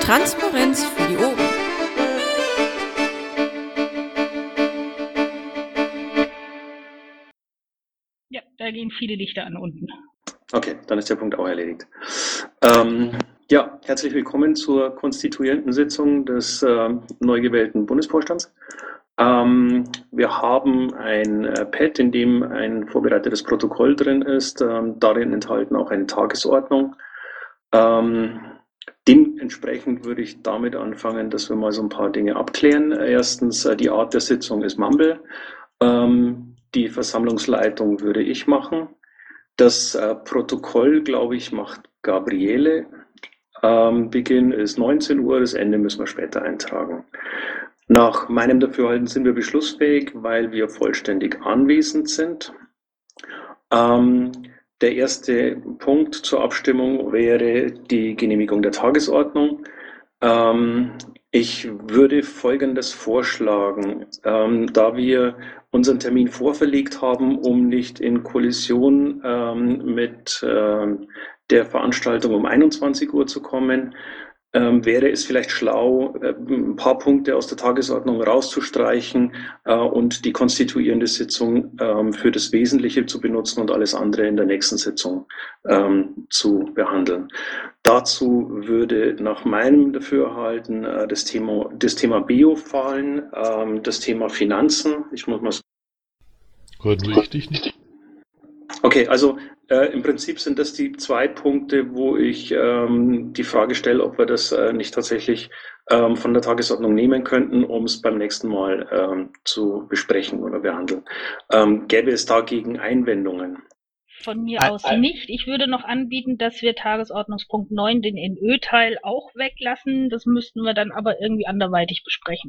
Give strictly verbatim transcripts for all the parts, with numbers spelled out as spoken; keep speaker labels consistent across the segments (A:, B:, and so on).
A: Transparenz für die Ohren.
B: Ja, da gehen viele Lichter an unten.
C: Okay, dann ist der Punkt auch erledigt. Ähm, ja, herzlich willkommen zur konstituierenden Sitzung des äh, neu gewählten Bundesvorstands. Ähm, wir haben ein äh, Pad, in dem ein vorbereitetes Protokoll drin ist, ähm, darin enthalten auch eine Tagesordnung. Ähm, dementsprechend würde ich damit anfangen, dass wir mal so ein paar Dinge abklären. Erstens, äh, die Art der Sitzung ist Mumble. Ähm, die Versammlungsleitung würde ich machen. Das äh, Protokoll, glaube ich, macht Gabriele. Ähm, Beginn ist neunzehn Uhr, das Ende müssen wir später eintragen. Nach meinem Dafürhalten sind wir beschlussfähig, weil wir vollständig anwesend sind. Ähm, der erste Punkt zur Abstimmung wäre die Genehmigung der Tagesordnung. Ähm, ich würde Folgendes vorschlagen, ähm, da wir unseren Termin vorverlegt haben, um nicht in Kollision ähm, mit ähm, der Veranstaltung um einundzwanzig Uhr zu kommen, ähm, wäre es vielleicht schlau, äh, ein paar Punkte aus der Tagesordnung rauszustreichen äh, und die konstituierende Sitzung ähm, für das Wesentliche zu benutzen und alles andere in der nächsten Sitzung ähm, zu behandeln. Dazu würde nach meinem Dafürhalten äh, das Thema, das Thema Bio fallen, ähm, das Thema Finanzen. Ich muss mal.
D: Hört richtig nicht.
C: Okay, also äh, im Prinzip sind das die zwei Punkte, wo ich ähm, die Frage stelle, ob wir das äh, nicht tatsächlich ähm, von der Tagesordnung nehmen könnten, um es beim nächsten Mal ähm, zu besprechen oder behandeln. Ähm, gäbe es dagegen Einwendungen?
B: Von mir aus nicht. Ich würde noch anbieten, dass wir Tagesordnungspunkt neun, den N Ö-Teil, auch weglassen. Das müssten wir dann aber irgendwie anderweitig besprechen.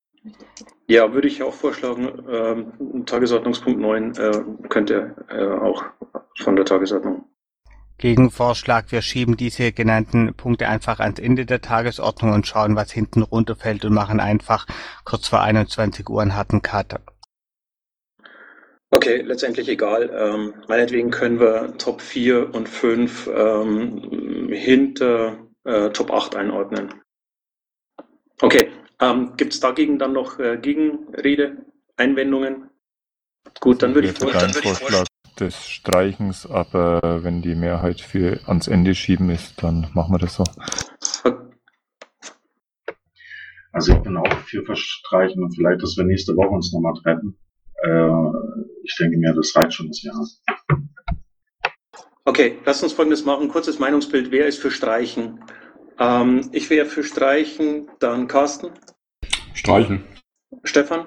C: Ja, würde ich auch vorschlagen, ähm, Tagesordnungspunkt neun äh, könnte äh, auch von der Tagesordnung.
E: Gegenvorschlag, wir schieben diese genannten Punkte einfach ans Ende der Tagesordnung und schauen, was hinten runterfällt und machen einfach kurz vor einundzwanzig Uhr einen harten Cut.
C: Okay, letztendlich egal. Ähm, meinetwegen können wir Top vier und fünf ähm, hinter äh, Top acht einordnen. Okay, ähm, gibt es dagegen dann noch äh, Gegenrede, Einwendungen? Gut, dann würde ich
F: vorschlagen. Vorschlag des Streichens, aber wenn die Mehrheit für ans Ende schieben ist, dann machen wir das so.
G: Also ich bin auch für Verstreichen und vielleicht, dass wir nächste Woche uns nochmal treffen. Äh, ich denke mir, das reicht schon, das Jahr.
C: Okay, lasst uns Folgendes machen. Kurzes Meinungsbild. Wer ist für Streichen? Ähm, ich wäre für Streichen, dann Carsten.
D: Streichen.
C: Stefan.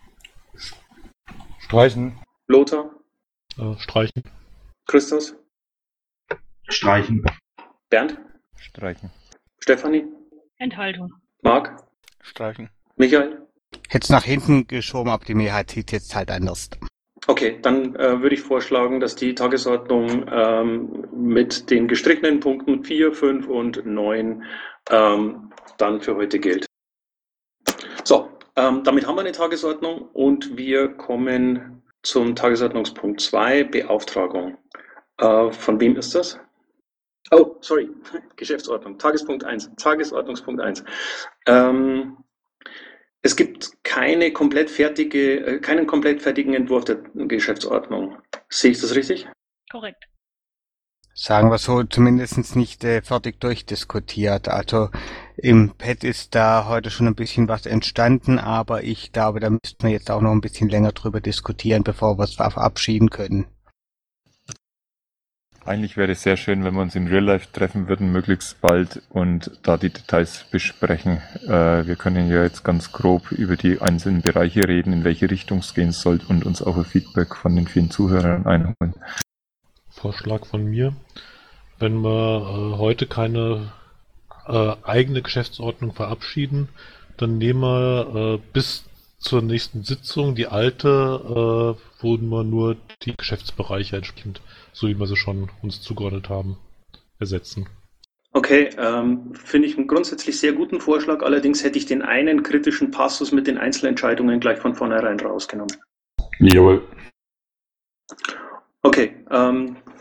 D: Streichen.
C: Lothar.
D: Äh, streichen.
C: Christus.
G: Streichen.
C: Bernd.
F: Streichen.
C: Stefanie.
B: Enthaltung.
C: Marc.
E: Streichen.
C: Michael.
E: Jetzt nach hinten geschoben, aber die Mehrheit sieht jetzt halt anders.
C: Okay, dann äh, würde ich vorschlagen, dass die Tagesordnung ähm, mit den gestrichenen Punkten vier, fünf und neun ähm, dann für heute gilt. So, ähm, damit haben wir eine Tagesordnung und wir kommen zum Tagesordnungspunkt zwei, Beauftragung. Äh, von wem ist das? Oh, sorry, Geschäftsordnung, Tagespunkt eins, Tagesordnungspunkt eins. Ähm, Es gibt keine komplett fertige, keinen komplett fertigen Entwurf der Geschäftsordnung. Sehe ich das richtig?
B: Korrekt.
E: Sagen wir so, zumindest nicht äh, fertig durchdiskutiert. Also im Pad ist da heute schon ein bisschen was entstanden, aber ich glaube, da müssten wir jetzt auch noch ein bisschen länger drüber diskutieren, bevor wir es verabschieden können.
F: Eigentlich wäre es sehr schön, wenn wir uns in Real Life treffen würden, möglichst bald und da die Details besprechen. Äh, wir können ja jetzt ganz grob über die einzelnen Bereiche reden, in welche Richtung es gehen soll und uns auch ein Feedback von den vielen Zuhörern einholen.
D: Vorschlag von mir, wenn wir äh, heute keine äh, eigene Geschäftsordnung verabschieden, dann nehmen wir äh, bis zur nächsten Sitzung die alte, äh, wo wir nur die Geschäftsbereiche entsprechend, so wie wir sie schon uns zugeordnet haben, ersetzen.
C: Okay, ähm, finde ich einen grundsätzlich sehr guten Vorschlag. Allerdings hätte ich den einen kritischen Passus mit den Einzelentscheidungen gleich von vornherein rausgenommen.
D: Jawohl.
C: Okay, ähm,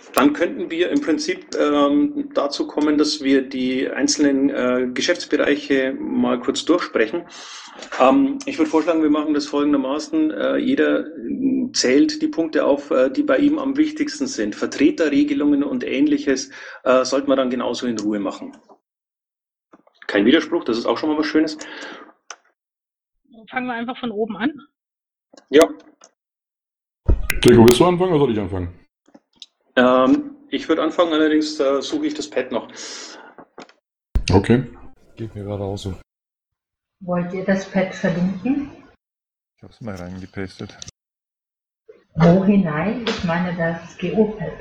C: dann könnten wir im Prinzip ähm, dazu kommen, dass wir die einzelnen äh, Geschäftsbereiche mal kurz durchsprechen. Ähm, ich würde vorschlagen, wir machen das folgendermaßen. Äh, jeder zählt die Punkte auf, äh, die bei ihm am wichtigsten sind. Vertreterregelungen und Ähnliches äh, sollten wir dann genauso in Ruhe machen. Kein Widerspruch, das ist auch schon mal was Schönes.
B: Fangen wir einfach von oben an.
C: Ja.
H: Diego, willst du anfangen oder soll ich anfangen?
C: Ähm, ich würde anfangen, allerdings äh, suche ich das Pad noch.
H: Okay.
D: Geht mir gerade auch so.
I: Wollt ihr das Pad verlinken?
F: Ich habe es mal reingepastet.
I: Wo hinein? Ich meine das G O-Pad.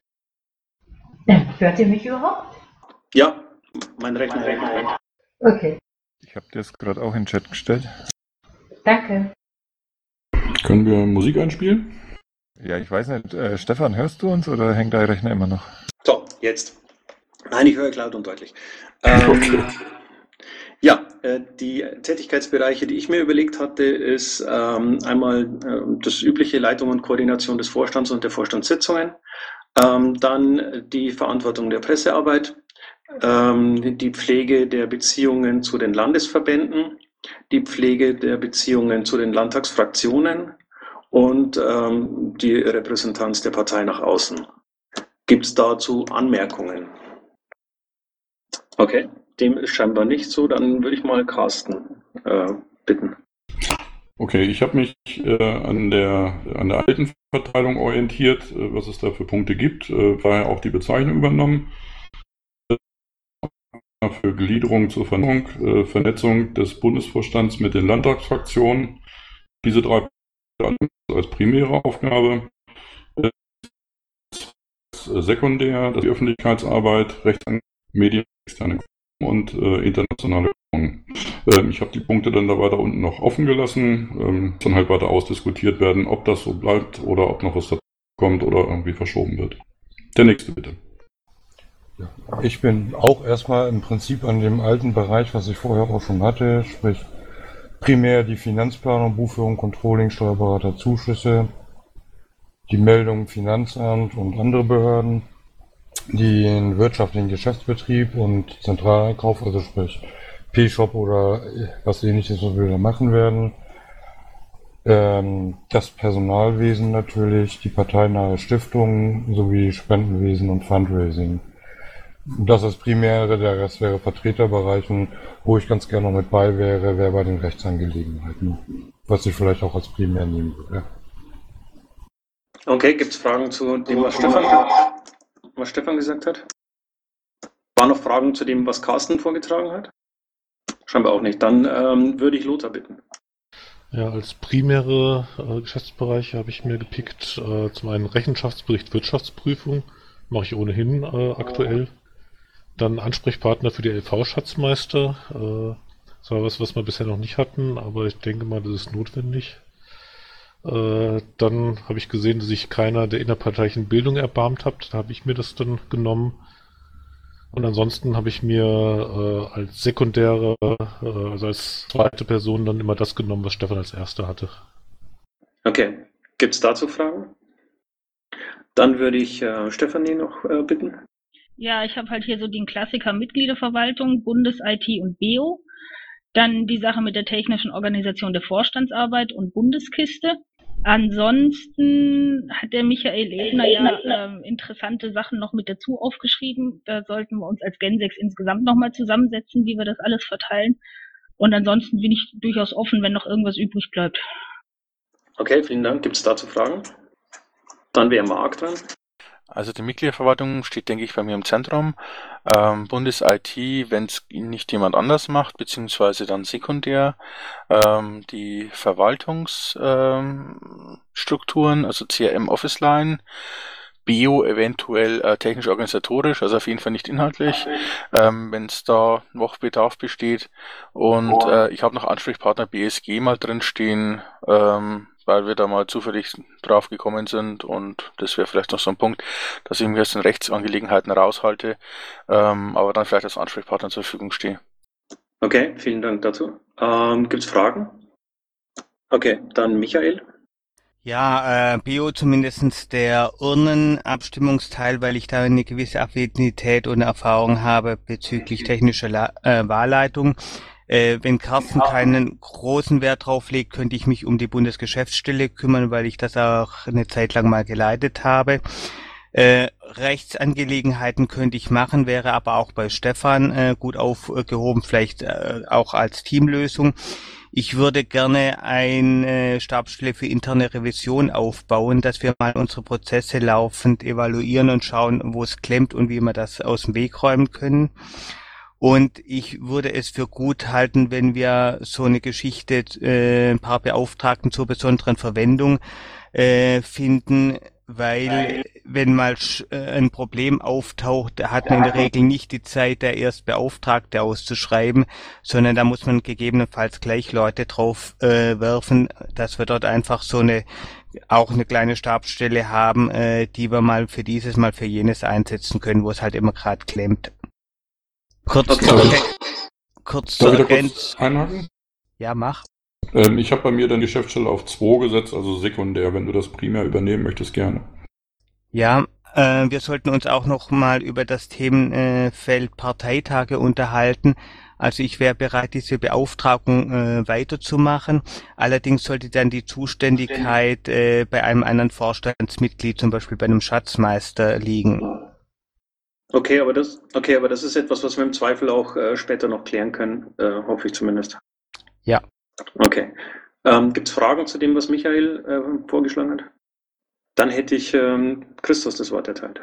I: Hört ihr mich überhaupt?
C: Ja, mein Rechner. Rechner.
I: Okay,
F: Ich habe dir das gerade auch in den Chat gestellt.
I: danke.
H: Können wir Musik einspielen?
F: Ja, ich weiß nicht. Äh, Stefan, hörst du uns oder hängt dein Rechner immer noch?
C: So, jetzt. Nein, ich höre laut und deutlich. Ähm,
H: Okay.
C: Ja, äh, die Tätigkeitsbereiche, die ich mir überlegt hatte, ist ähm, einmal äh, das übliche Leitung und Koordination des Vorstands und der Vorstandssitzungen, ähm, dann die Verantwortung der Pressearbeit, ähm, die Pflege der Beziehungen zu den Landesverbänden, die Pflege der Beziehungen zu den Landtagsfraktionen und ähm, die Repräsentanz der Partei nach außen. Gibt es dazu Anmerkungen? Okay, dem ist scheinbar nicht so. Dann würde ich mal Carsten äh, bitten.
H: Okay, ich habe mich äh, an der an der alten Verteilung orientiert, äh, was es da für Punkte gibt. Äh, daher auch die Bezeichnung übernommen. Für Gliederung zur Vernettung, äh, Vernetzung des Bundesvorstands mit den Landtagsfraktionen. Diese drei Punkte als primäre Aufgabe. Äh, sekundär, das die Öffentlichkeitsarbeit, Rechtsanwälte, Medien, externe und äh, internationale ähm, Ich habe die Punkte dann da weiter unten noch offen gelassen, ähm, dann halt weiter ausdiskutiert werden, ob das so bleibt oder ob noch was dazu kommt oder irgendwie verschoben wird. Der nächste bitte.
J: Ja, ich bin auch erstmal im Prinzip an dem alten Bereich, was ich vorher auch schon hatte, sprich primär die Finanzplanung, Buchführung, Controlling, Steuerberater, Zuschüsse, die Meldung Finanzamt und andere Behörden, den wirtschaftlichen Geschäftsbetrieb und Zentraleinkauf, also sprich P-Shop oder was ähnliches, was wir da machen werden. Ähm, das Personalwesen natürlich, die parteinahe Stiftung sowie Spendenwesen und Fundraising. Das ist primäre, der Rest wäre Vertreterbereichen, wo ich ganz gerne noch mit bei wäre, wäre bei den Rechtsangelegenheiten, was ich vielleicht auch als primär nehmen würde.
C: Okay, gibt es Fragen zu dem, was Stefan, was Stefan gesagt hat? Waren noch Fragen zu dem, was Carsten vorgetragen hat? Scheinbar auch nicht. Dann ähm, würde ich Lothar bitten.
D: Ja, als primäre äh, Geschäftsbereiche habe ich mir gepickt, äh, zum einen Rechenschaftsbericht Wirtschaftsprüfung, mache ich ohnehin äh, aktuell. Dann Ansprechpartner für die L V-Schatzmeister, äh, das war was, was wir bisher noch nicht hatten, aber ich denke mal, das ist notwendig. Äh, dann habe ich gesehen, dass sich keiner der innerparteilichen Bildung erbarmt hat, da habe ich mir das dann genommen. Und ansonsten habe ich mir äh, als sekundäre, äh, also als zweite Person dann immer das genommen, was Stefan als erster hatte.
C: Okay, gibt es dazu Fragen? Dann würde ich äh, Stefanie noch äh, bitten.
B: Ja, ich habe halt hier so den Klassiker Mitgliederverwaltung, Bundes-I T und B O. Dann die Sache mit der technischen Organisation der Vorstandsarbeit und Bundeskiste. Ansonsten hat der Michael Ebner ja äh, interessante Sachen noch mit dazu aufgeschrieben. Da sollten wir uns als Gensex insgesamt nochmal zusammensetzen, wie wir das alles verteilen. Und ansonsten bin ich durchaus offen, wenn noch irgendwas übrig bleibt.
C: Okay, vielen Dank. Gibt es dazu Fragen? Dann wäre Marc dran.
K: Also die Mitgliederverwaltung steht, denke ich, bei mir im Zentrum. Ähm, Bundes-I T, wenn es nicht jemand anders macht, beziehungsweise dann sekundär. Ähm, die Verwaltungsstrukturen, ähm, also C R M Office Line. B O eventuell äh, technisch-organisatorisch, also auf jeden Fall nicht inhaltlich, ähm, wenn es da noch Bedarf besteht. Und äh, ich habe noch Ansprechpartner B S G mal drin stehen, ähm, weil wir da mal zufällig drauf gekommen sind, und das wäre vielleicht noch so ein Punkt, dass ich mich aus den Rechtsangelegenheiten raushalte, ähm, aber dann vielleicht als Ansprechpartner zur Verfügung stehe.
C: Okay, vielen Dank dazu. Ähm, Gibt es Fragen? Okay, dann Michael.
E: Ja, äh, Bio zumindestens der Urnenabstimmungsteil, weil ich da eine gewisse Affinität und Erfahrung habe bezüglich technischer La äh, Wahlleitung. Äh, wenn Carsten keinen großen Wert drauf legt, könnte ich mich um die Bundesgeschäftsstelle kümmern, weil ich das auch eine Zeit lang mal geleitet habe. Äh, Rechtsangelegenheiten könnte ich machen, wäre aber auch bei Stefan äh, gut aufgehoben, vielleicht äh, auch als Teamlösung. Ich würde gerne eine Stabsstelle für interne Revision aufbauen, dass wir mal unsere Prozesse laufend evaluieren und schauen, wo es klemmt und wie wir das aus dem Weg räumen können. Und ich würde es für gut halten, wenn wir so eine Geschichte, äh, ein paar Beauftragten zur besonderen Verwendung äh, finden, weil wenn mal ein Problem auftaucht, hat man in der Regel nicht die Zeit, der Erstbeauftragte auszuschreiben, sondern da muss man gegebenenfalls gleich Leute drauf äh, werfen, dass wir dort einfach so eine, auch eine kleine Stabsstelle haben, äh, die wir mal für dieses, mal für jenes einsetzen können, wo es halt immer gerade klemmt. Kurz,
H: Okay.
E: zur,
H: Darf
E: Ergän- kurz
H: Darf
E: zur
H: ich da
E: Ergänzung.
H: kurz einhaken?
E: Ja, mach.
H: Ähm, ich habe bei mir dann die Geschäftsstelle auf zwei gesetzt, also sekundär. Wenn du das primär übernehmen möchtest, gerne.
E: Ja, äh, wir sollten uns auch noch mal über das Themenfeld Parteitage unterhalten. Also ich wäre bereit, diese Beauftragung äh, weiterzumachen. Allerdings sollte dann die Zuständigkeit äh, bei einem anderen Vorstandsmitglied, zum Beispiel bei einem Schatzmeister, liegen.
C: Okay, aber das, okay, aber das ist etwas, was wir im Zweifel auch äh, später noch klären können, äh, hoffe ich zumindest.
E: Ja.
C: Okay. Ähm, gibt es Fragen zu dem, was Michael äh, vorgeschlagen hat? Dann hätte ich ähm, Christus das Wort erteilt.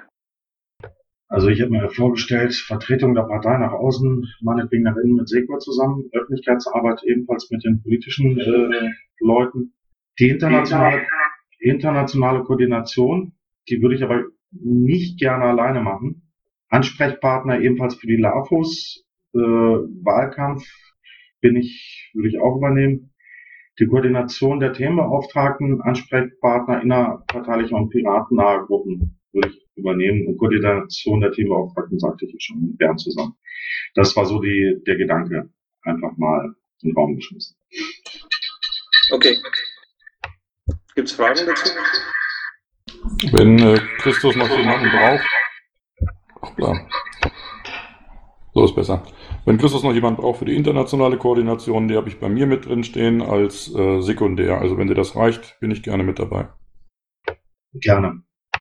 G: Also ich habe mir vorgestellt, Vertretung der Partei nach außen, meinetwegen nach innen mit Segwa zusammen, Öffentlichkeitsarbeit ebenfalls mit den politischen äh, Leuten. Die internationale, die internationale Koordination, die würde ich aber nicht gerne alleine machen. Ansprechpartner ebenfalls für die LAFOS, äh, Wahlkampf bin ich, würde ich auch übernehmen. Die Koordination der Themenbeauftragten, Ansprechpartner innerparteilicher und piratennaher Gruppen würde ich übernehmen und Koordination der Themenbeauftragten sagte ich schon mit Bernd zusammen. Das war so die, der Gedanke, einfach mal in den Raum geschmissen.
C: Okay. Gibt es Fragen dazu?
H: Wenn äh, Christus noch jemanden braucht, hoppla. So ist besser. Wenn Christus noch jemanden braucht für die internationale Koordination, die habe ich bei mir mit drin stehen als äh, sekundär. Also wenn dir das reicht, bin ich gerne mit dabei.
G: Gerne.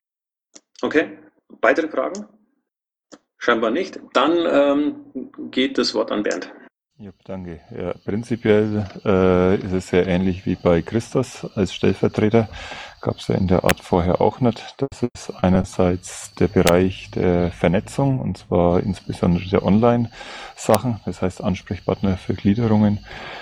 C: Okay. Weitere Fragen? Scheinbar nicht. Dann ähm, geht das Wort an Bernd.
F: Ja, danke. Ja, prinzipiell äh, ist es sehr ähnlich wie bei Christus als Stellvertreter. Gab es ja in der Art vorher auch nicht. Das ist einerseits der Bereich der Vernetzung, und zwar insbesondere der Online-Sachen, das heißt Ansprechpartner für Gliederungen,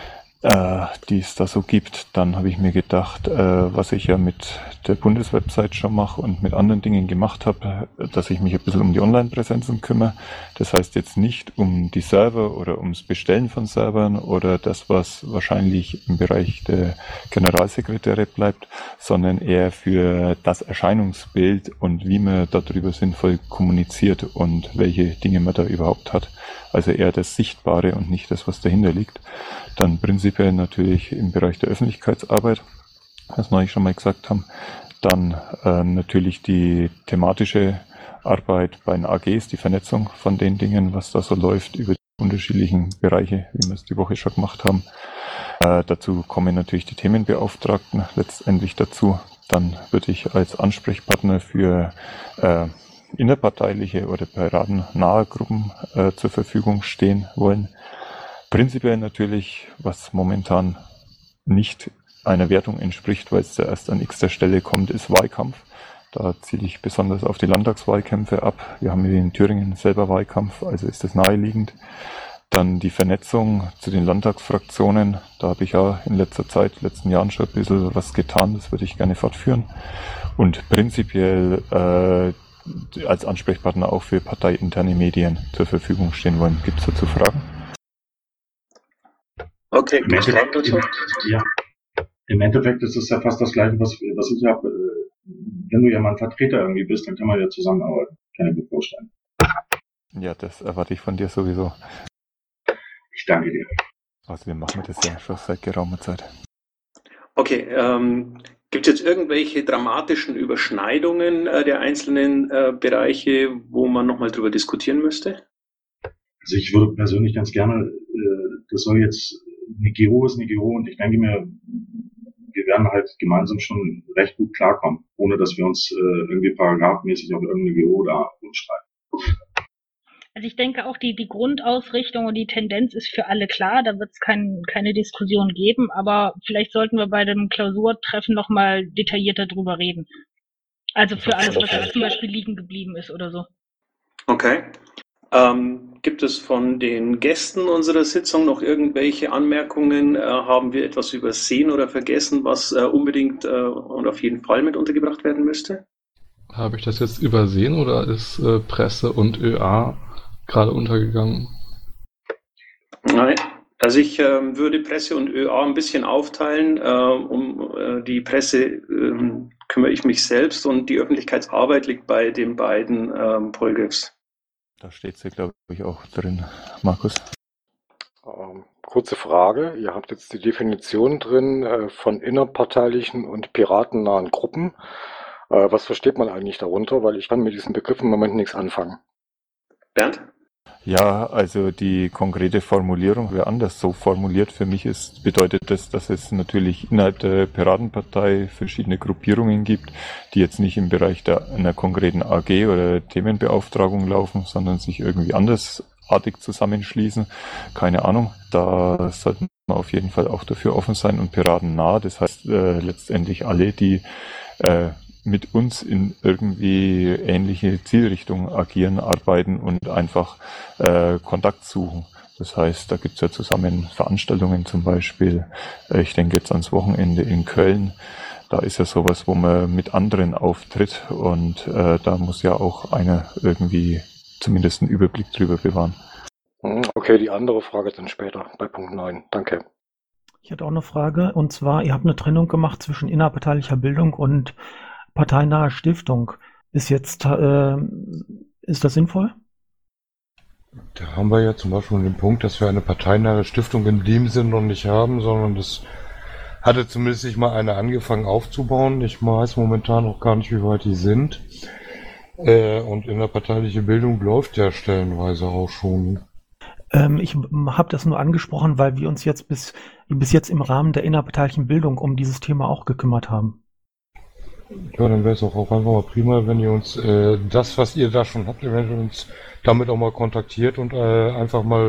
F: äh, die es da so gibt. Dann habe ich mir gedacht, äh, was ich ja mit der Bundeswebsite schon mache und mit anderen Dingen gemacht habe, dass ich mich ein bisschen um die Online-Präsenzen kümmere. Das heißt jetzt nicht um die Server oder ums Bestellen von Servern oder das, was wahrscheinlich im Bereich der Generalsekretäre bleibt, sondern eher für das Erscheinungsbild und wie man darüber sinnvoll kommuniziert und welche Dinge man da überhaupt hat. Also eher das Sichtbare und nicht das, was dahinter liegt. Dann prinzipiell natürlich im Bereich der Öffentlichkeitsarbeit, was wir eigentlich schon mal gesagt haben. Dann äh, natürlich die thematische Arbeit bei den A Gs, die Vernetzung von den Dingen, was da so läuft über die unterschiedlichen Bereiche, wie wir es die Woche schon gemacht haben. Äh, dazu kommen natürlich die Themenbeauftragten letztendlich dazu. Dann würde ich als Ansprechpartner für äh, innerparteiliche oder piratennahe Gruppen äh, zur Verfügung stehen wollen. Prinzipiell natürlich, was momentan nicht einer Wertung entspricht, weil es ja erst an x-ter Stelle kommt, ist Wahlkampf. Da ziele ich besonders auf die Landtagswahlkämpfe ab. Wir haben in Thüringen selber Wahlkampf, also ist das naheliegend. Dann die Vernetzung zu den Landtagsfraktionen. Da habe ich ja in letzter Zeit, letzten Jahren schon ein bisschen was getan. Das würde ich gerne fortführen. Und prinzipiell äh, als Ansprechpartner auch für parteiinterne Medien zur Verfügung stehen wollen. Gibt es dazu Fragen?
C: Okay,
G: Im Endeffekt, im, ja. Im Endeffekt ist es ja fast das Gleiche, was, was ich habe. Wenn du ja mal ein Vertreter irgendwie bist, dann kann man ja zusammenarbeiten. Kann ich mir vorstellen.
F: Ja, das erwarte ich von dir sowieso.
G: Ich danke dir.
F: Also wir machen das ja schon seit geraumer Zeit.
C: Okay, ähm, Gibt es jetzt irgendwelche dramatischen Überschneidungen äh, der einzelnen äh, Bereiche, wo man nochmal drüber diskutieren müsste?
G: Also ich würde persönlich ganz gerne, äh, das soll jetzt, eine G O ist eine G O und ich denke mir, wir werden halt gemeinsam schon recht gut klarkommen, ohne dass wir uns äh, irgendwie paragraphmäßig auf irgendeine G O da umstreiten.
B: Also ich denke auch, die, die Grundausrichtung und die Tendenz ist für alle klar, da wird es kein, keine Diskussion geben, aber vielleicht sollten wir bei dem Klausurtreffen nochmal detaillierter drüber reden. Also für alles, was jetzt zum Beispiel liegen geblieben ist oder so.
C: Okay. Ähm, gibt es von den Gästen unserer Sitzung noch irgendwelche Anmerkungen? Äh, haben wir etwas übersehen oder vergessen, was äh, unbedingt äh, und auf jeden Fall mit untergebracht werden müsste?
L: Habe ich das jetzt übersehen oder ist äh, Presse und ÖA gerade untergegangen?
C: Nein, also ich äh, würde Presse und ÖA ein bisschen aufteilen. Äh, um äh, die Presse äh, kümmere ich mich selbst und die Öffentlichkeitsarbeit liegt bei den beiden ähm, Polgriffs.
F: Da steht sie, glaube ich, auch drin. Markus?
M: Ähm, kurze Frage. Ihr habt jetzt die Definition drin äh, von innerparteilichen und piratennahen Gruppen. Äh, was versteht man eigentlich darunter? Weil ich kann mit diesem Begriff im Moment nichts anfangen.
C: Bernd?
F: Ja, also die konkrete Formulierung wäre anders so formuliert. Für mich ist, bedeutet das, dass es natürlich innerhalb der Piratenpartei verschiedene Gruppierungen gibt, die jetzt nicht im Bereich der, einer konkreten A G oder Themenbeauftragung laufen, sondern sich irgendwie andersartig zusammenschließen. Keine Ahnung, da sollten wir auf jeden Fall auch dafür offen sein und piratennah, das heißt äh, letztendlich alle, die äh, mit uns in irgendwie ähnliche Zielrichtungen agieren, arbeiten und einfach äh, Kontakt suchen. Das heißt, da gibt es ja zusammen Veranstaltungen zum Beispiel. Äh, ich denke jetzt ans Wochenende in Köln. Da ist ja sowas, wo man mit anderen auftritt und äh, da muss ja auch einer irgendwie zumindest einen Überblick drüber bewahren.
M: Okay, die andere Frage dann später bei Punkt neun. Danke.
N: Ich hatte auch eine Frage und zwar, ihr habt eine Trennung gemacht zwischen innerparteilicher Bildung und parteinahe Stiftung. Ist jetzt, äh, ist das sinnvoll?
J: Da haben wir ja zum Beispiel den Punkt, dass wir eine parteinahe Stiftung in dem Sinn noch nicht haben, sondern das hatte zumindest sich mal eine angefangen aufzubauen. Ich weiß momentan noch gar nicht, wie weit die sind. Äh, und innerparteiliche Bildung läuft ja stellenweise auch schon.
N: Ähm, ich habe das nur angesprochen, weil wir uns jetzt bis, bis jetzt im Rahmen der innerparteilichen Bildung um dieses Thema auch gekümmert haben.
J: Ja, dann wäre es auch, auch einfach mal prima, wenn ihr uns äh, das, was ihr da schon habt, eventuell uns damit auch mal kontaktiert und äh, einfach mal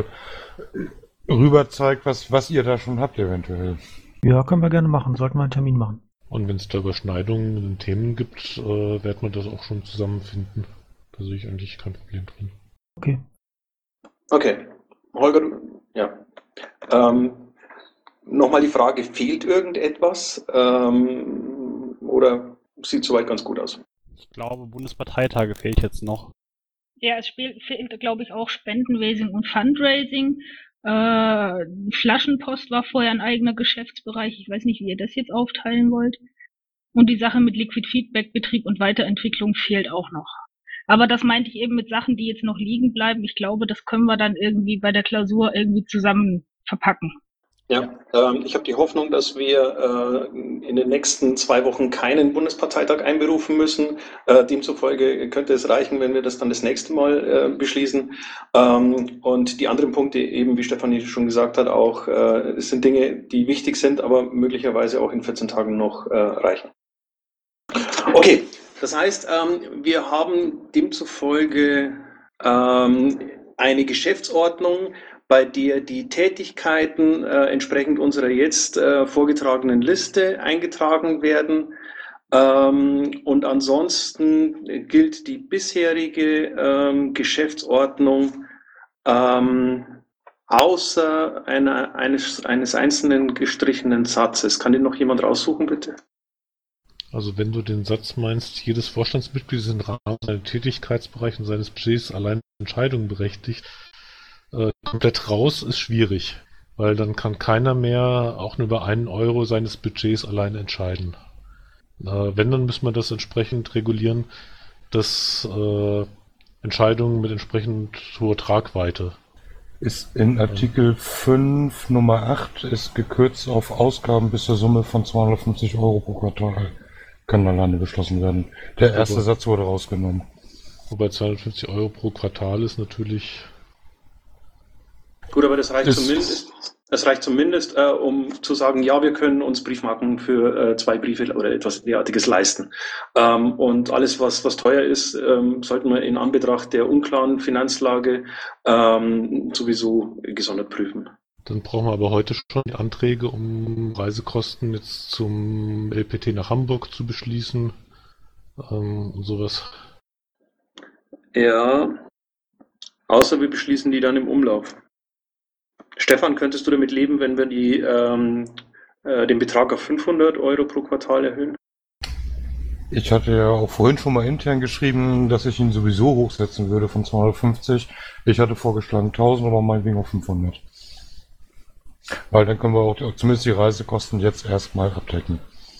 J: rüber zeigt, was, was ihr da schon habt eventuell.
N: Ja, können wir gerne machen. Sollten wir einen Termin machen. Und
D: wenn es da Überschneidungen in den Themen gibt, äh, wird man das auch schon zusammenfinden. Da sehe ich eigentlich kein Problem drin.
N: Okay.
C: Okay. Holger, du, ja. Ähm, Nochmal die Frage, fehlt irgendetwas? Ähm, oder sieht soweit ganz gut aus?
O: Ich glaube, Bundesparteitage fehlt jetzt noch.
B: Ja, es fehlt, glaube ich, auch Spendenraising und Fundraising. Äh, Flaschenpost war vorher ein eigener Geschäftsbereich. Ich weiß nicht, wie ihr das jetzt aufteilen wollt. Und die Sache mit Liquid Feedback, Betrieb und Weiterentwicklung fehlt auch noch. Aber das meinte ich eben mit Sachen, die jetzt noch liegen bleiben. Ich glaube, das können wir dann irgendwie bei der Klausur irgendwie zusammen verpacken.
C: Ja, ähm, ich habe die Hoffnung, dass wir äh, in den nächsten zwei Wochen keinen Bundesparteitag einberufen müssen. Äh, demzufolge könnte es reichen, wenn wir das dann das nächste Mal äh, beschließen. Ähm, und die anderen Punkte, eben wie Stefanie schon gesagt hat, auch äh, es sind Dinge, die wichtig sind, aber möglicherweise auch in vierzehn Tagen noch äh, reichen. Okay, das heißt, ähm, wir haben demzufolge ähm, eine Geschäftsordnung, bei der die Tätigkeiten äh, entsprechend unserer jetzt äh, vorgetragenen Liste eingetragen werden. Ähm, und ansonsten gilt die bisherige ähm, Geschäftsordnung ähm, außer einer, eines, eines einzelnen gestrichenen Satzes. Kann den noch jemand raussuchen, bitte?
D: Also wenn du den Satz meinst, jedes Vorstandsmitglied ist im Rahmen seines Tätigkeitsbereichs und seines Budgets allein Entscheidungen berechtigt, äh, komplett raus ist schwierig, weil dann kann keiner mehr auch nur über einen Euro seines Budgets allein entscheiden. Äh, wenn, dann müssen wir das entsprechend regulieren, dass äh, Entscheidungen mit entsprechend hoher Tragweite
J: Ist in Artikel fünf Nummer acht ist gekürzt auf Ausgaben bis zur Summe von zweihundertfünfzig Euro pro Quartal. Kann alleine beschlossen werden. Der erste
D: Aber-
J: Satz wurde rausgenommen.
D: Wobei zweihundertfünfzig Euro pro Quartal ist natürlich.
C: Gut, aber das reicht
J: Ist-
C: zumindest, das reicht zumindest, äh, um zu sagen, ja, wir können uns Briefmarken für äh, zwei Briefe oder etwas derartiges leisten. Ähm, und alles, was, was teuer ist, ähm, sollten wir in Anbetracht der unklaren Finanzlage ähm, sowieso gesondert prüfen.
D: Dann brauchen wir aber heute schon die Anträge, um Reisekosten jetzt zum L P T nach Hamburg zu beschließen ähm, und sowas.
C: Ja, außer wir beschließen die dann im Umlauf. Stefan, könntest du damit leben, wenn wir die, ähm, äh, den Betrag auf fünfhundert Euro pro Quartal erhöhen?
J: Ich hatte ja auch vorhin schon mal intern geschrieben, dass ich ihn sowieso hochsetzen würde von zweihundertfünfzig. Ich hatte vorgeschlagen tausend, aber meinetwegen auf fünfhundert. Weil dann können wir auch zumindest die Reisekosten jetzt erstmal abdecken.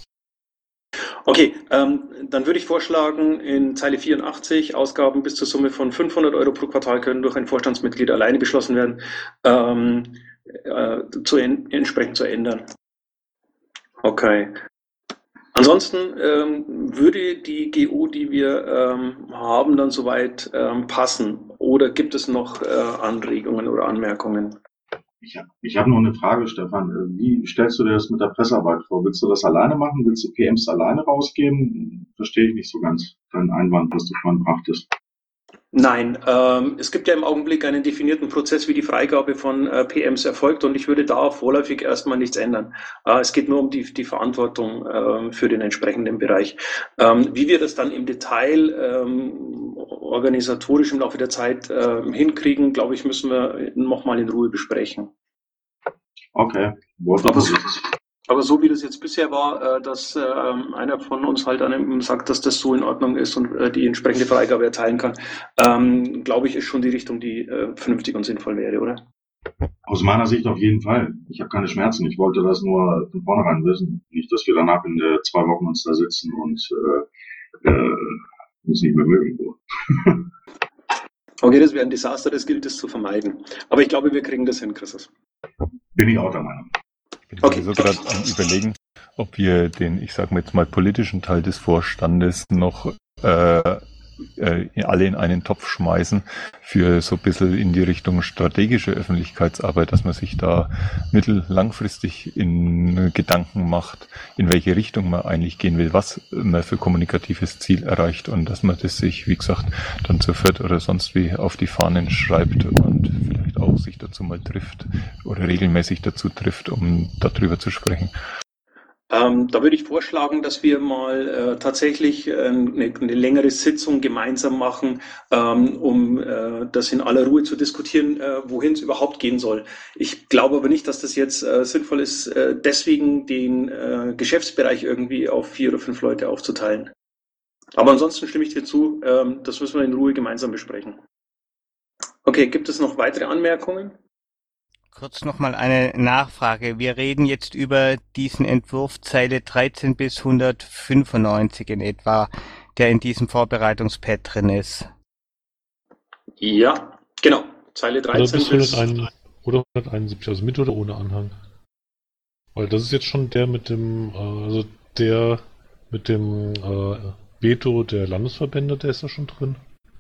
C: Okay, ähm, dann würde ich vorschlagen, in Zeile vierundachtzig Ausgaben bis zur Summe von fünfhundert Euro pro Quartal können durch ein Vorstandsmitglied alleine beschlossen werden, ähm, äh, zu en entsprechend zu ändern. Okay. Ansonsten ähm, würde die G O, die wir ähm, haben, dann soweit ähm, passen? Oder gibt es noch äh, Anregungen oder Anmerkungen?
G: Ich habe ich hab noch eine Frage, Stefan. Wie stellst du dir das mit der Pressearbeit vor? Willst du das alleine machen? Willst du P Ms alleine rausgeben? Verstehe ich nicht so ganz deinen Einwand, was du vorhin brachtest.
C: Nein, ähm, es gibt ja im Augenblick einen definierten Prozess, wie die Freigabe von äh, P Ms erfolgt, und ich würde da vorläufig erstmal nichts ändern. Äh, es geht nur um die, die Verantwortung äh, für den entsprechenden Bereich. Ähm, wie wir das dann im Detail ähm, organisatorisch im Laufe der Zeit äh, hinkriegen, glaube ich, müssen wir nochmal in Ruhe besprechen.
G: Okay.
C: Aber so, aber so wie das jetzt bisher war, äh, dass äh, einer von uns halt einem sagt, dass das so in Ordnung ist und äh, die entsprechende Freigabe erteilen kann, ähm, glaube ich, ist schon die Richtung, die äh, vernünftig und sinnvoll wäre, oder?
G: Aus meiner Sicht auf jeden Fall. Ich habe keine Schmerzen. Ich wollte das nur von vornherein wissen. Nicht, dass wir danach in äh, zwei Wochen uns da sitzen und äh, äh, uns nicht mehr mögen.
C: Okay, das wäre ein Desaster, das gilt es zu vermeiden. Aber ich glaube, wir kriegen das hin, Christus.
G: Bin ich auch der Meinung.
F: Ich bin okay. so gerade am Überlegen, ob wir den, ich sage mal jetzt mal, politischen Teil des Vorstandes noch äh, äh, alle in einen Topf schmeißen für so ein bisschen in die Richtung strategische Öffentlichkeitsarbeit, dass man sich da mittellangfristig in Gedanken macht, in welche Richtung man eigentlich gehen will, was man für kommunikatives Ziel erreicht, und dass man das sich, wie gesagt, dann zu viert oder sonst wie auf die Fahnen schreibt und vielleicht auch sich dazu mal trifft oder regelmäßig dazu trifft, um darüber zu sprechen.
C: Ähm, da würde ich vorschlagen, dass wir mal äh, tatsächlich äh, eine, eine längere Sitzung gemeinsam machen, ähm, um äh, das in aller Ruhe zu diskutieren, äh, wohin es überhaupt gehen soll. Ich glaube aber nicht, dass das jetzt äh, sinnvoll ist, äh, deswegen den äh, Geschäftsbereich irgendwie auf vier oder fünf Leute aufzuteilen. Aber ansonsten stimme ich dir zu, ähm, das müssen wir in Ruhe gemeinsam besprechen. Okay, gibt es noch weitere Anmerkungen?
E: Kurz nochmal eine Nachfrage. Wir reden jetzt über diesen Entwurf Zeile dreizehn bis hundertfünfundneunzig in etwa, der in diesem Vorbereitungspad drin ist.
C: Ja, genau. Zeile dreizehn
D: oder bis hundertein, oder hunderteinundsiebzig, also mit oder ohne Anhang. Weil das ist jetzt schon der mit dem, äh, also der mit dem äh, Veto der Landesverbände, der ist da schon drin.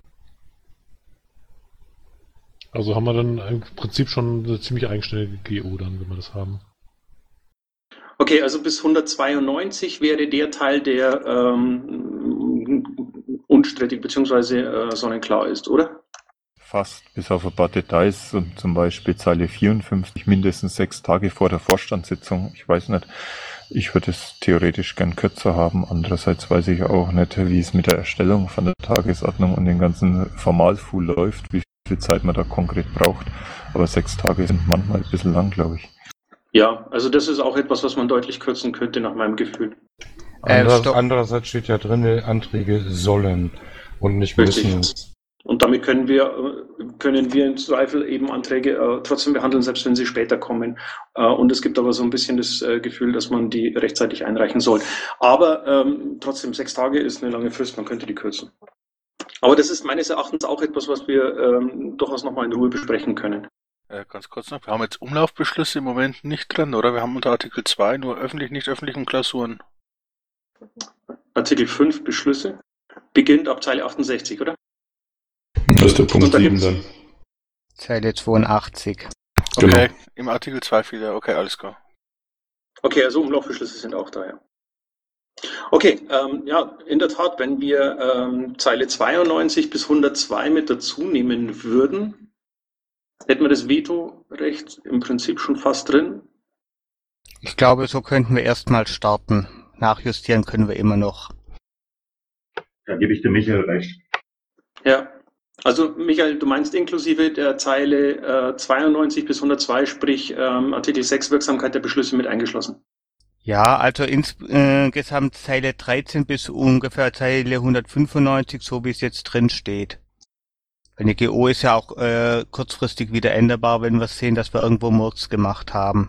D: Also haben wir dann im Prinzip schon eine ziemlich eigenständige G O dann, wenn wir das haben.
C: Okay, also bis hundertzweiundneunzig wäre der Teil, der ähm, unstrittig bzw. Äh, sonnenklar ist, oder?
F: Fast, bis auf ein paar Details, und zum Beispiel Zeile vierundfünfzig, mindestens sechs Tage vor der Vorstandssitzung. Ich weiß nicht, ich würde es theoretisch gern kürzer haben. Andererseits weiß ich auch nicht, wie es mit der Erstellung von der Tagesordnung und den ganzen Formalfuhl läuft, wie viel Zeit man da konkret braucht. Aber sechs Tage sind manchmal ein bisschen lang, glaube ich.
C: Ja, also das ist auch etwas, was man deutlich kürzen könnte, nach meinem Gefühl.
J: Andererseits, äh, andererseits steht ja drin, Anträge sollen und nicht müssen.
C: Und damit können wir, können wir im Zweifel eben Anträge äh, trotzdem behandeln, selbst wenn sie später kommen. Äh, und es gibt aber so ein bisschen das äh, Gefühl, dass man die rechtzeitig einreichen soll. Aber ähm, trotzdem, sechs Tage ist eine lange Frist, man könnte die kürzen. Aber das ist meines Erachtens auch etwas, was wir ähm, durchaus nochmal in Ruhe besprechen können.
K: Äh, ganz kurz noch, wir haben jetzt Umlaufbeschlüsse im Moment nicht drin, oder? Wir haben unter Artikel zwei nur öffentlich, nicht öffentlich und Klausuren.
C: Artikel fünf Beschlüsse beginnt ab Zeile achtundsechzig, oder?
H: Das ist der Punkt sieben dann.
E: Zeile zweiundachtzig.
K: Okay, genau. Im Artikel zwei viele, okay, alles klar.
C: Okay, also Umlaufbeschlüsse sind auch da, ja. Okay, ähm, ja, in der Tat, wenn wir ähm, Zeile zweiundneunzig bis hundertzwei mit dazu nehmen würden, hätten wir das Vetorecht im Prinzip schon fast drin.
E: Ich glaube, so könnten wir erstmal starten. Nachjustieren können wir immer noch.
G: Da gebe ich dem Michael recht.
C: Ja, also Michael, du meinst inklusive der Zeile äh, zweiundneunzig bis hundertzwei, sprich ähm, Artikel sechs Wirksamkeit der Beschlüsse mit eingeschlossen.
E: Ja, also insgesamt äh, Zeile dreizehn bis ungefähr Zeile hundertfünfundneunzig, so wie es jetzt drin steht. Eine G O ist ja auch äh, kurzfristig wieder änderbar, wenn wir sehen, dass wir irgendwo Murks gemacht haben.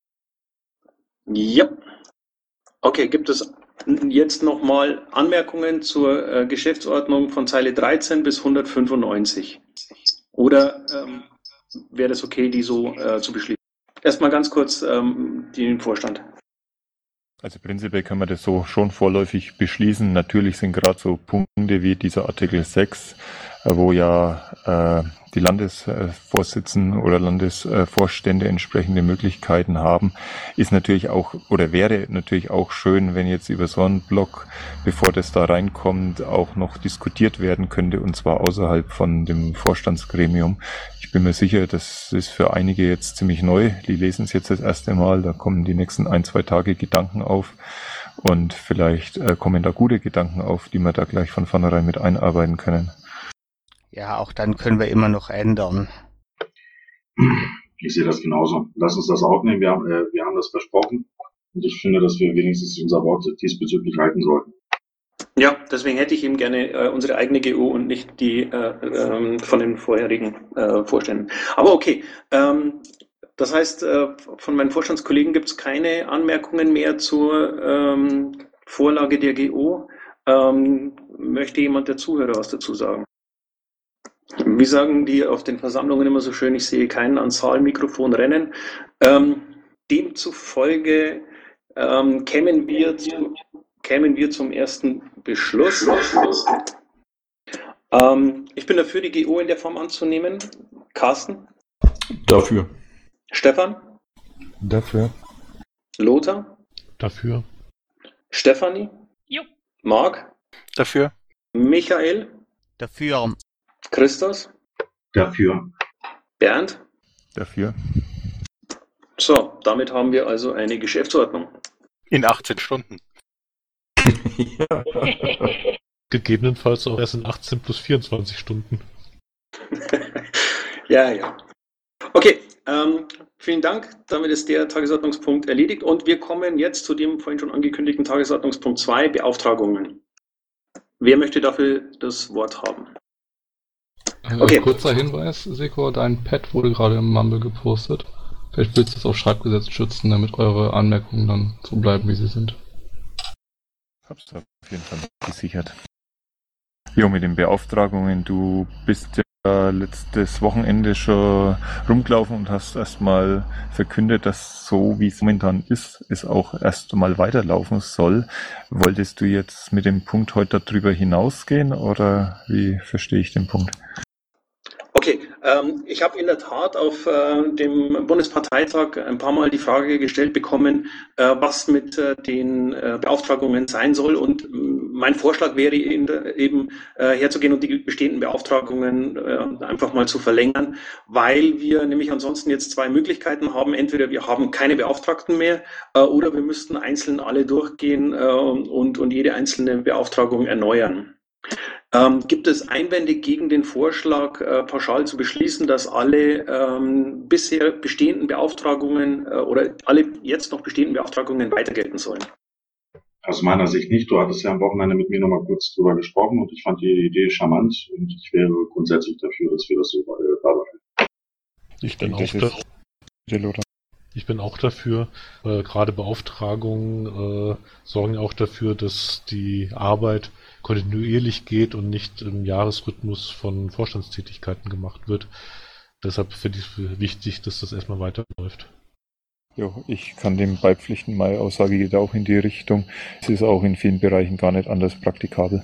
C: Ja. Okay, gibt es jetzt nochmal Anmerkungen zur äh, Geschäftsordnung von Zeile dreizehn bis hundertfünfundneunzig? Oder ähm, wäre das okay, die so äh, zu beschließen? Erstmal ganz kurz ähm, den Vorstand.
F: Also prinzipiell können wir das so schon vorläufig beschließen. Natürlich sind gerade so Punkte wie dieser Artikel sechs, wo ja äh, die Landesvorsitzenden oder Landesvorstände entsprechende Möglichkeiten haben, ist natürlich auch oder wäre natürlich auch schön, wenn jetzt über so einen Block, bevor das da reinkommt, auch noch diskutiert werden könnte, und zwar außerhalb von dem Vorstandsgremium. Ich bin mir sicher, das ist für einige jetzt ziemlich neu. Die lesen es jetzt das erste Mal, da kommen die nächsten ein, zwei Tage Gedanken auf und vielleicht äh, kommen da gute Gedanken auf, die wir da gleich von vornherein mit einarbeiten können.
E: Ja, auch dann können wir immer noch ändern.
G: Ich sehe das genauso. Lass uns das aufnehmen. Wir haben, äh, wir haben das versprochen. Und ich finde, dass wir wenigstens unser Wort diesbezüglich halten sollten.
C: Ja, deswegen hätte ich eben gerne äh, unsere eigene G O und nicht die äh, ähm, von den vorherigen äh, Vorständen. Aber okay, ähm, das heißt, äh, von meinen Vorstandskollegen gibt es keine Anmerkungen mehr zur ähm, Vorlage der G O. Ähm, möchte jemand der Zuhörer was dazu sagen? Wie sagen die auf den Versammlungen immer so schön, ich sehe keinen an Saalmikrofon rennen. Ähm, demzufolge ähm, kämen, wir zu, kämen wir zum ersten Beschluss. Ähm, ich bin dafür, die G O in der Form anzunehmen. Carsten?
H: Dafür.
C: Stefan?
J: Dafür.
C: Lothar?
D: Dafür.
C: Stefanie?
B: Jo.
C: Marc?
K: Dafür.
C: Michael?
E: Dafür.
C: Christos?
G: Dafür.
C: Bernd?
F: Dafür.
C: So, damit haben wir also eine Geschäftsordnung.
K: In achtzehn Stunden.
D: Ja. Gegebenenfalls auch erst in achtzehn plus vierundzwanzig Stunden.
C: Ja, ja. Okay, ähm, vielen Dank. Damit ist der Tagesordnungspunkt erledigt und wir kommen jetzt zu dem vorhin schon angekündigten Tagesordnungspunkt zwei, Beauftragungen. Wer möchte dafür das Wort haben?
L: Okay. Kurzer Hinweis, Seko, dein Pad wurde gerade im Mumble gepostet. Vielleicht willst du es auf Schreibgesetz schützen, damit eure Anmerkungen dann so bleiben, wie sie sind.
F: Hab's auf jeden Fall gesichert. Jo, mit den Beauftragungen, du bist ja letztes Wochenende schon rumgelaufen und hast erstmal verkündet, dass so wie es momentan ist, es auch erst mal weiterlaufen soll. Wolltest du jetzt mit dem Punkt heute darüber hinausgehen oder wie verstehe ich den Punkt?
C: Okay, ähm, ich habe in der Tat auf äh, dem Bundesparteitag ein paar Mal die Frage gestellt bekommen, äh, was mit äh, den äh, Beauftragungen sein soll. Und äh, mein Vorschlag wäre in der, eben äh, herzugehen und die bestehenden Beauftragungen äh, einfach mal zu verlängern, weil wir nämlich ansonsten jetzt zwei Möglichkeiten haben. Entweder wir haben keine Beauftragten mehr äh, oder wir müssten einzeln alle durchgehen äh, und, und jede einzelne Beauftragung erneuern. Ähm, gibt es Einwände gegen den Vorschlag, äh, pauschal zu beschließen, dass alle ähm, bisher bestehenden Beauftragungen äh, oder alle jetzt noch bestehenden Beauftragungen weiter gelten sollen?
G: Aus meiner Sicht nicht. Du hattest ja am Wochenende mit mir nochmal kurz drüber gesprochen und ich fand die Idee charmant und ich wäre grundsätzlich dafür, dass wir das so äh, beibehalten.
D: Ich bin, auch da, ich bin auch dafür, äh, gerade Beauftragungen äh, sorgen auch dafür, dass die Arbeit kontinuierlich geht und nicht im Jahresrhythmus von Vorstandstätigkeiten gemacht wird. Deshalb finde ich es wichtig, dass das erstmal weiterläuft.
F: Ja, ich kann dem beipflichten, meine Aussage geht auch in die Richtung. Es ist auch in vielen Bereichen gar nicht anders praktikabel.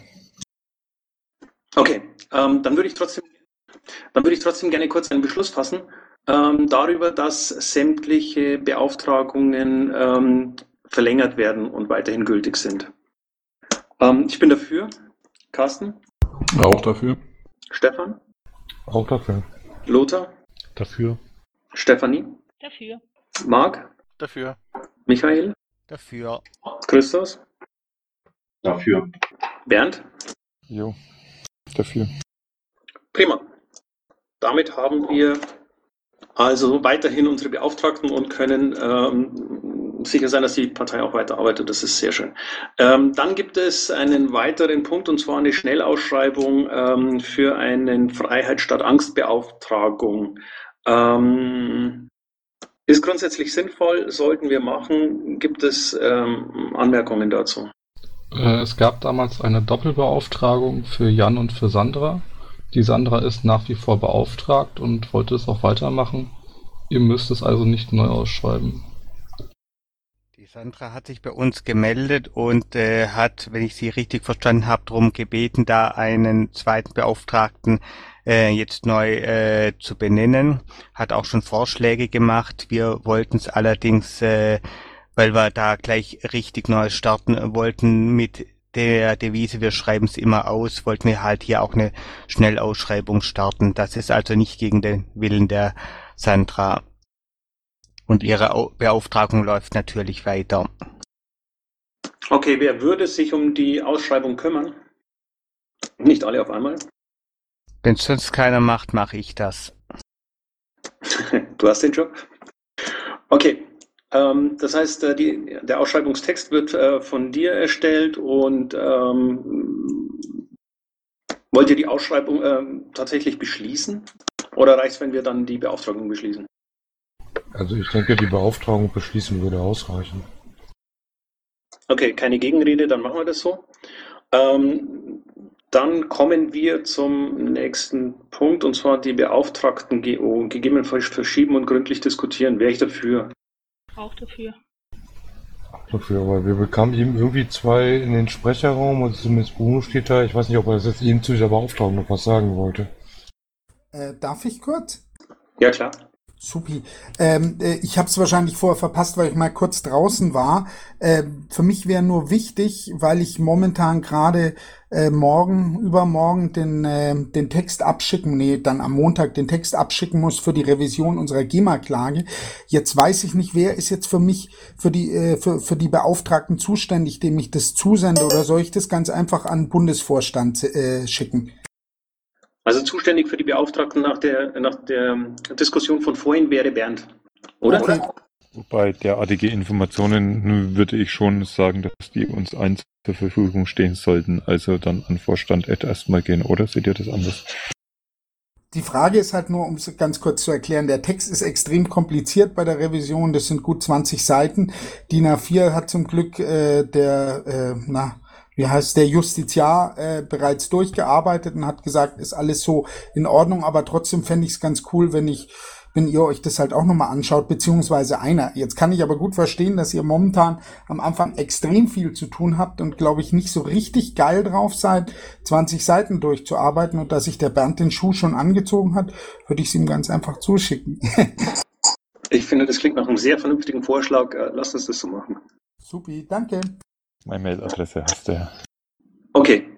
C: Okay, ähm, dann würde ich trotzdem, dann würde ich trotzdem gerne kurz einen Beschluss fassen ähm, darüber, dass sämtliche Beauftragungen ähm, verlängert werden und weiterhin gültig sind. Ähm, ich bin dafür. Carsten?
H: Auch dafür.
C: Stefan?
J: Auch dafür.
C: Lothar?
D: Dafür.
C: Stefanie?
B: Dafür.
C: Marc?
K: Dafür.
C: Michael?
E: Dafür.
C: Christos?
G: Dafür.
C: Bernd?
F: Jo, dafür.
C: Prima. Damit haben wir also weiterhin unsere Beauftragten und können ähm, sicher sein, dass die Partei auch weiterarbeitet. Das ist sehr schön. Ähm, dann gibt es einen weiteren Punkt, und zwar eine Schnellausschreibung ähm, für einen Freiheit statt Angst-Beauftragung. Ähm, ist grundsätzlich sinnvoll, sollten wir machen. Gibt es ähm, Anmerkungen dazu?
L: Äh, es gab damals eine Doppelbeauftragung für Jan und für Sandra. Die Sandra ist nach wie vor beauftragt und wollte es auch weitermachen. Ihr müsst es also nicht neu ausschreiben.
E: Die Sandra hat sich bei uns gemeldet und äh, hat, wenn ich sie richtig verstanden habe, darum gebeten, da einen zweiten Beauftragten äh, jetzt neu äh, zu benennen. Hat auch schon Vorschläge gemacht. Wir wollten es allerdings, äh, weil wir da gleich richtig neu starten wollten mit der Devise, wir schreiben es immer aus, wollten wir halt hier auch eine Schnellausschreibung starten. Das ist also nicht gegen den Willen der Sandra. Und ihre Au- Beauftragung läuft natürlich weiter.
C: Okay, wer würde sich um die Ausschreibung kümmern? Nicht alle auf einmal.
E: Wenn es sonst keiner macht, mache ich das.
C: Du hast den Job. Okay, ähm, das heißt, äh, die, der Ausschreibungstext wird äh, von dir erstellt und ähm, wollt ihr die Ausschreibung ähm, tatsächlich beschließen? Oder reicht es, wenn wir dann die Beauftragung beschließen?
J: Also ich denke, die Beauftragung beschließen würde ausreichen.
C: Okay, keine Gegenrede, dann machen wir das so. Ähm, dann kommen wir zum nächsten Punkt, und zwar die Beauftragten G O gegebenenfalls verschieben und gründlich diskutieren. Wäre ich dafür?
B: Auch dafür.
J: Dafür, weil wir bekamen eben irgendwie zwei in den Sprecherraum und zumindest Bruno steht da. Ich weiß nicht, ob er das jetzt Ihnen zu dieser Beauftragung noch was sagen wollte.
P: Äh, darf ich kurz?
C: Ja, klar.
P: Supi. Ähm, äh, ich habe es wahrscheinlich vorher verpasst, weil ich mal kurz draußen war. Äh, für mich wäre nur wichtig, weil ich momentan gerade äh, morgen, übermorgen den äh, den Text abschicken, nee, dann am Montag den Text abschicken muss für die Revision unserer GEMA-Klage. Jetzt weiß ich nicht, wer ist jetzt für mich, für die äh, für, für die Beauftragten zuständig, dem ich das zusende, oder soll ich das ganz einfach an den Bundesvorstand äh, schicken?
C: Also zuständig für die Beauftragten nach der, nach der Diskussion von vorhin wäre Bernd, oder?
P: Okay.
F: Bei derartige Informationen würde ich schon sagen, dass die uns eins zur Verfügung stehen sollten. Also dann an Vorstand erstmal gehen, oder? Seht ihr das anders?
P: Die Frage ist halt nur, um es ganz kurz zu erklären, der Text ist extrem kompliziert bei der Revision, das sind gut zwanzig Seiten. D I N A vier hat zum Glück äh, der, äh, na, wie heißt der Justiziar äh, bereits durchgearbeitet und hat gesagt, ist alles so in Ordnung, aber trotzdem fände ich es ganz cool, wenn ich, wenn ihr euch das halt auch nochmal anschaut, beziehungsweise einer. Jetzt kann ich aber gut verstehen, dass ihr momentan am Anfang extrem viel zu tun habt und, glaube ich, nicht so richtig geil drauf seid, zwanzig Seiten durchzuarbeiten, und dass sich der Bernd den Schuh schon angezogen hat, würde ich es ihm ganz einfach zuschicken.
C: Ich finde, das klingt nach einem sehr vernünftigen Vorschlag. Lasst uns das so machen.
P: Supi, danke.
F: Meine Mailadresse hast du ja.
C: Okay.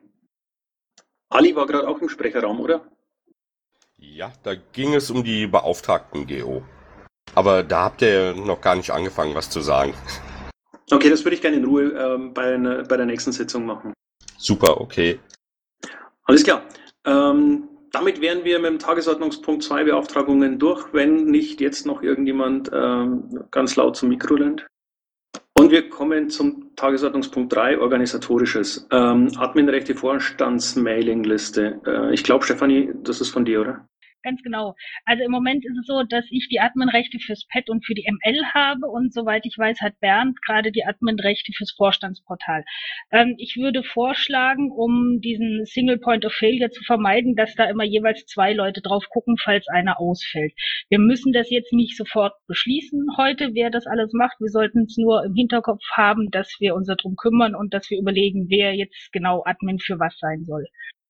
C: Ali war gerade auch im Sprecherraum, oder?
Q: Ja, da ging es um die Beauftragten G O. Aber da habt ihr noch gar nicht angefangen, was zu sagen.
C: Okay, das würde ich gerne in Ruhe ähm, bei, eine, bei der nächsten Sitzung machen.
Q: Super, okay.
C: Alles klar. Ähm, damit wären wir mit dem Tagesordnungspunkt zwei Beauftragungen durch, wenn nicht jetzt noch irgendjemand ähm, ganz laut zum Mikro rennt. Und wir kommen zum Tagesordnungspunkt drei, Organisatorisches. Ähm, Adminrechte Vorstandsmailingliste. Äh, ich glaube, Stefanie, das ist von dir, oder?
B: Ganz genau. Also im Moment ist es so, dass ich die Adminrechte fürs P E T und für die M L habe und soweit ich weiß, hat Bernd gerade die Adminrechte fürs Vorstandsportal. Ähm, ich würde vorschlagen, um diesen Single Point of Failure zu vermeiden, dass da immer jeweils zwei Leute drauf gucken, falls einer ausfällt. Wir müssen das jetzt nicht sofort beschließen heute, wer das alles macht. Wir sollten es nur im Hinterkopf haben, dass wir uns darum kümmern und dass wir überlegen, wer jetzt genau Admin für was sein soll.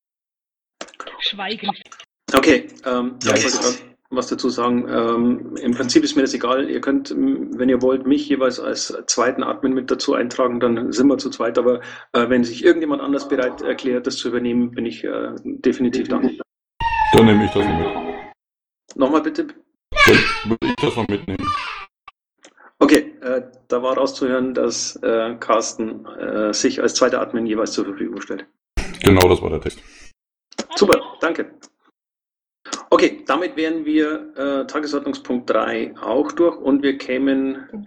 B: Schweigen.
C: Okay, ähm,
Q: Ja,
C: ich wollte gerade was dazu sagen. Ähm, im Prinzip ist mir das egal. Ihr könnt, m, wenn ihr wollt, mich jeweils als zweiten Admin mit dazu eintragen, dann sind wir zu zweit. Aber äh, wenn sich irgendjemand anders bereit erklärt, das zu übernehmen, bin ich äh, definitiv da.
H: Dann nehme ich das mit.
C: Nochmal bitte.
H: Dann würde ich das mal mitnehmen.
C: Okay, äh, da war rauszuhören, dass äh, Carsten äh, sich als zweiter Admin jeweils zur Verfügung stellt.
H: Genau, das war der Text.
C: Super, danke. Okay, damit wären wir äh, Tagesordnungspunkt drei auch durch und wir kämen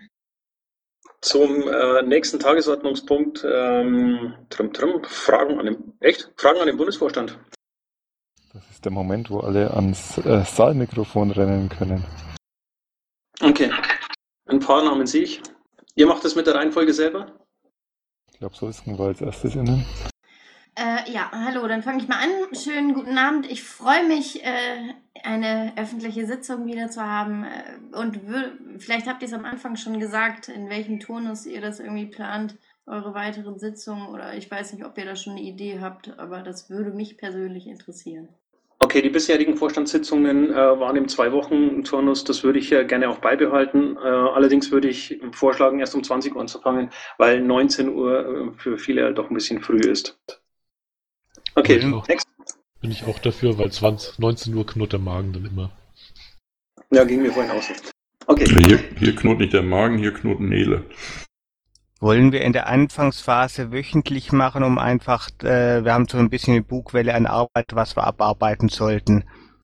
C: zum äh, nächsten Tagesordnungspunkt. Ähm, trum, trum, Fragen an den, echt? Fragen an den Bundesvorstand.
F: Das ist der Moment, wo alle ans äh, Saalmikrofon rennen können.
C: Okay, ein paar Namen sehe ich. Ihr macht das mit der Reihenfolge selber?
F: Ich glaube, so ist es als erstes innen.
R: Äh, ja, hallo, dann fange ich mal an. Schönen guten Abend. Ich freue mich, äh, eine öffentliche Sitzung wieder zu haben. Äh, und wür- vielleicht habt ihr es am Anfang schon gesagt, in welchem Turnus ihr das irgendwie plant, eure weiteren Sitzungen. Oder ich weiß nicht, ob ihr da schon eine Idee habt, aber das würde mich persönlich interessieren.
C: Okay, die bisherigen Vorstandssitzungen äh, waren im Zwei-Wochen-Turnus. Das würde ich äh, gerne auch beibehalten. Äh, allerdings würde ich vorschlagen, erst um zwanzig Uhr anzufangen, weil neunzehn Uhr äh, für viele doch ein bisschen früh ist. Okay,
D: Bin ich auch,
C: next.
D: bin ich auch dafür, weil zwanzig, neunzehn Uhr knurrt der Magen dann immer.
C: Ja, ging mir vorhin auch so. Okay.
H: Hier, hier knurrt nicht der Magen, hier knurrt Nele.
E: Wollen wir in der Anfangsphase wöchentlich machen, um einfach, äh, wir haben so ein bisschen eine Bugwelle an Arbeit, was wir abarbeiten sollten.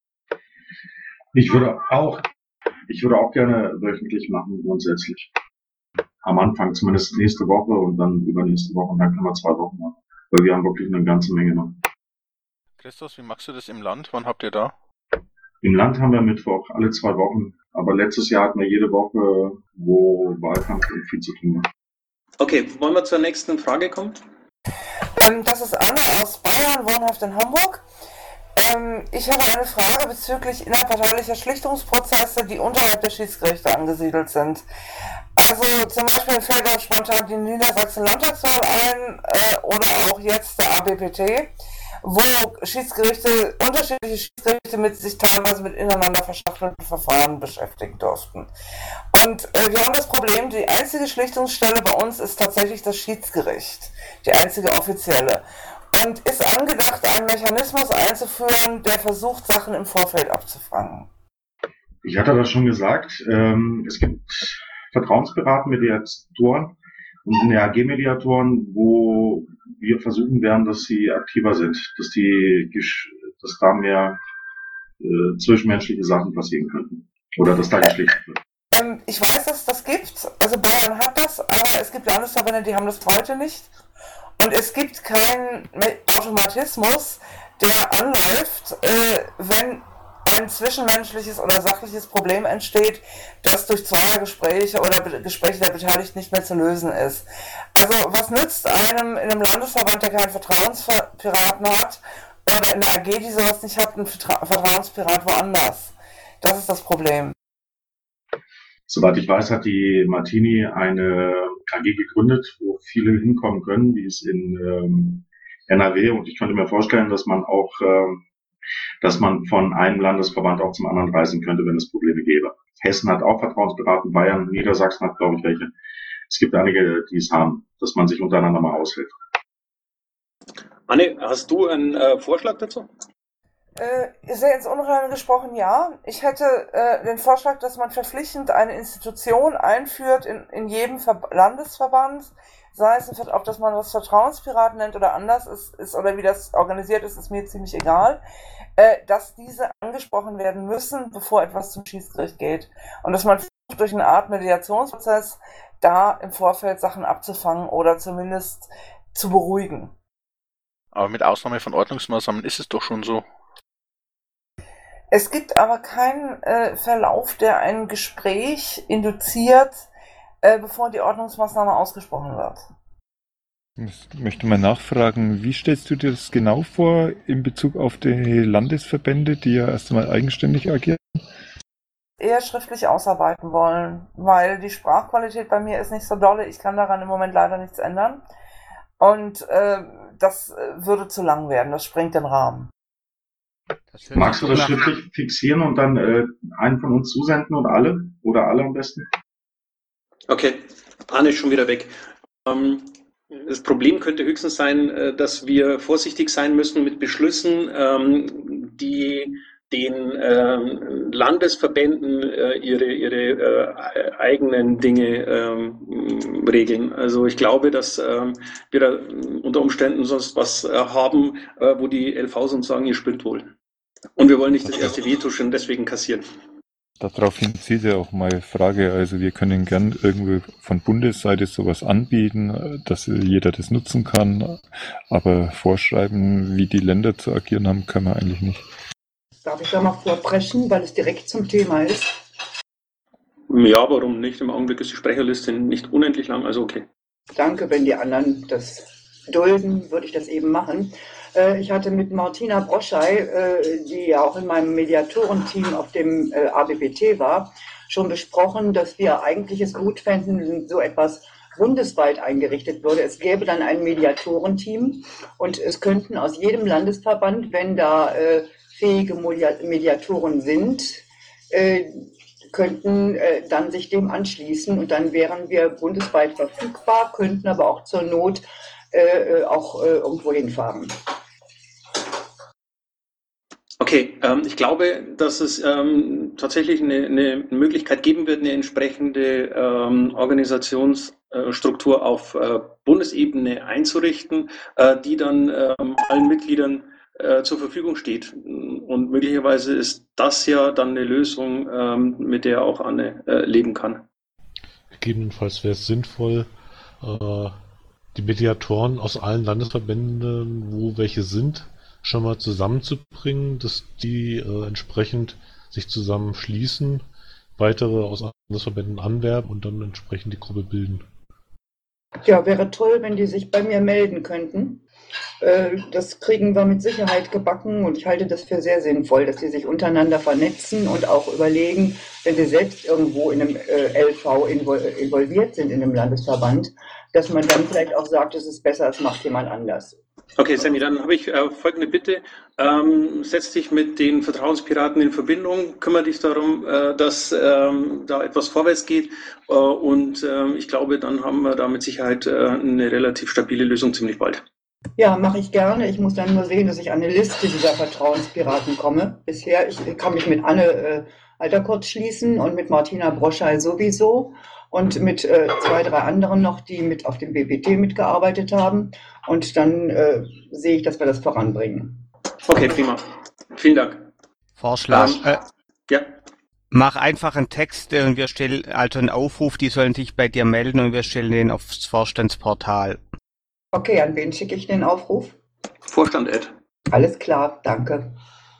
G: Ich würde auch, ich würde auch gerne wöchentlich machen, grundsätzlich. Am Anfang zumindest nächste Woche und dann übernächste Woche und dann können wir zwei Wochen machen. Weil wir haben wirklich eine ganze Menge noch.
K: Christus, wie machst du das im Land? Wann habt ihr da?
G: Im Land haben wir Mittwoch, alle zwei Wochen. Aber letztes Jahr hatten wir jede Woche, wo Wahlkampf und viel zu tun war.
C: Okay, wollen wir zur nächsten Frage kommen?
S: Ähm, das ist Anne aus Bayern, wohnhaft in Hamburg. Ähm, ich habe eine Frage bezüglich innerparteilicher Schlichtungsprozesse, die unterhalb der Schiedsgerichte angesiedelt sind. Also zum Beispiel fällt auch spontan die Niedersachsen-Landtagswahl ein äh, oder auch jetzt der A B P T, wo Schiedsgerichte, unterschiedliche Schiedsgerichte mit sich teilweise mit ineinander verschachtelten Verfahren beschäftigen durften. Und äh, wir haben das Problem, die einzige Schlichtungsstelle bei uns ist tatsächlich das Schiedsgericht, die einzige offizielle. Und ist angedacht, einen Mechanismus einzuführen, der versucht, Sachen im Vorfeld abzufangen.
G: Ich hatte das schon gesagt, ähm, es gibt vertrauensberatende Mediatoren und N R G-Mediatoren, wo wir versuchen werden, dass sie aktiver sind, dass die, dass da mehr äh, zwischenmenschliche Sachen passieren könnten oder dass da geschlichtet wird.
S: Ähm, ich weiß, dass es das gibt, also Bayern hat das, aber es gibt Landesverbände, die haben das heute nicht. Und es gibt keinen Automatismus, der anläuft, äh, wenn ein zwischenmenschliches oder sachliches Problem entsteht, das durch Zweiergespräche oder Gespräche der Beteiligten nicht mehr zu lösen ist. Also was nützt einem in einem Landesverband, der keinen Vertrauenspiraten hat, oder in einer A G, die sowas nicht hat, ein Vertra- Vertrauenspirat woanders? Das ist das Problem.
G: Soweit ich weiß, hat die Martini eine A G gegründet, wo viele hinkommen können, die ist in ähm, N R W, und ich könnte mir vorstellen, dass man auch ähm, dass man von einem Landesverband auch zum anderen reisen könnte, wenn es Probleme gäbe. Hessen hat auch Vertrauensberatung, Bayern, Niedersachsen hat, glaube ich, welche. Es gibt einige, die es haben, dass man sich untereinander mal aushilft.
C: Anne, hast du einen äh, Vorschlag dazu?
S: Äh, sehr ins Unreine gesprochen, ja. Ich hätte äh, den Vorschlag, dass man verpflichtend eine Institution einführt in, in jedem Ver- Landesverband, sei es, ob das man das Vertrauenspiraten nennt oder anders ist, ist oder wie das organisiert ist, ist mir ziemlich egal, äh, dass diese angesprochen werden müssen, bevor etwas zum Schiedsgericht geht. Und dass man versucht, durch eine Art Mediationsprozess da im Vorfeld Sachen abzufangen oder zumindest zu beruhigen.
K: Aber mit Ausnahme von Ordnungsmaßnahmen ist es doch schon so.
S: Es gibt aber keinen äh, Verlauf, der ein Gespräch induziert, äh, bevor die Ordnungsmaßnahme ausgesprochen wird.
F: Ich möchte mal nachfragen, wie stellst du dir das genau vor in Bezug auf die Landesverbände, die ja erst einmal eigenständig agieren?
S: Eher schriftlich ausarbeiten wollen, weil die Sprachqualität bei mir ist nicht so dolle. Ich kann daran im Moment leider nichts ändern. Und äh, das würde zu lang werden. Das sprengt den Rahmen.
G: Magst du das schriftlich fixieren und dann äh, einen von uns zusenden und alle? Oder alle am besten?
C: Okay, Arne ist schon wieder weg. Ähm, das Problem könnte höchstens sein, äh, dass wir vorsichtig sein müssen mit Beschlüssen, ähm, die den ähm, Landesverbänden äh, ihre, ihre äh, eigenen Dinge ähm, regeln. Also ich glaube, dass ähm, wir da unter Umständen sonst was äh, haben, äh, wo die L Vs uns sagen, ihr spinnt wohl. Und wir wollen nicht das erste Veto schon deswegen kassieren.
F: Daraufhin zielt ja auch meine Frage, also wir können gern irgendwo von Bundesseite sowas anbieten, dass jeder das nutzen kann, aber vorschreiben, wie die Länder zu agieren haben, können wir eigentlich nicht.
T: Darf ich da mal vorbrechen, weil es direkt zum Thema ist?
C: Ja, warum nicht? Im Augenblick ist die Sprecherliste nicht unendlich lang, also okay.
T: Danke, wenn die anderen das dulden, würde ich das eben machen. Äh, ich hatte mit Martina Broschei, äh, die ja auch in meinem Mediatorenteam auf dem äh, A B B T war, schon besprochen, dass wir eigentlich es gut fänden, wenn so etwas bundesweit eingerichtet würde. Es gäbe dann ein Mediatorenteam und es könnten aus jedem Landesverband, wenn da äh, fähige Mediatoren sind, äh, könnten äh, dann sich dem anschließen und dann wären wir bundesweit verfügbar, könnten aber auch zur Not äh, auch äh, irgendwo hinfahren.
C: Okay, ähm, ich glaube, dass es ähm, tatsächlich eine, eine Möglichkeit geben wird, eine entsprechende ähm, Organisationsstruktur auf äh, Bundesebene einzurichten, äh, die dann ähm, allen Mitgliedern äh, zur Verfügung steht. Und möglicherweise ist das ja dann eine Lösung, ähm, mit der auch Anne äh, leben kann.
D: Gegebenenfalls wäre es sinnvoll, äh, die Mediatoren aus allen Landesverbänden, wo welche sind, schon mal zusammenzubringen, dass die äh, entsprechend sich zusammenschließen, weitere aus Landesverbänden anwerben und dann entsprechend die Gruppe bilden.
T: Ja, wäre toll, wenn die sich bei mir melden könnten. Äh, das kriegen wir mit Sicherheit gebacken und ich halte das für sehr sinnvoll, dass sie sich untereinander vernetzen und auch überlegen, wenn sie selbst irgendwo in einem äh, L V invol- involviert sind, in einem Landesverband, dass man dann vielleicht auch sagt, es ist besser, es macht jemand anders.
C: Okay, Sammy, dann habe ich äh, folgende Bitte. Ähm, setz dich mit den Vertrauenspiraten in Verbindung, kümmere dich darum, äh, dass ähm, da etwas vorwärts geht äh, und äh, ich glaube, dann haben wir da mit Sicherheit äh, eine relativ stabile Lösung ziemlich bald.
T: Ja, mache ich gerne. Ich muss dann nur sehen, dass ich an eine Liste dieser Vertrauenspiraten komme. Bisher, ich kann mich mit Anne äh, Alterkurt schließen und mit Martina Broschei sowieso und mit äh, zwei, drei anderen noch, die mit auf dem B P T mitgearbeitet haben. Und dann äh, sehe ich, dass wir das voranbringen.
C: Okay, prima. Vielen Dank.
E: Vorschlag.
C: Ähm,
E: äh,
C: ja.
E: Mach einfach einen Text äh, und wir stellen also einen Aufruf, die sollen sich bei dir melden und wir stellen den aufs Vorstandsportal.
T: Okay, an wen schicke ich den Aufruf?
C: Vorstand Ed.
T: Alles klar, danke.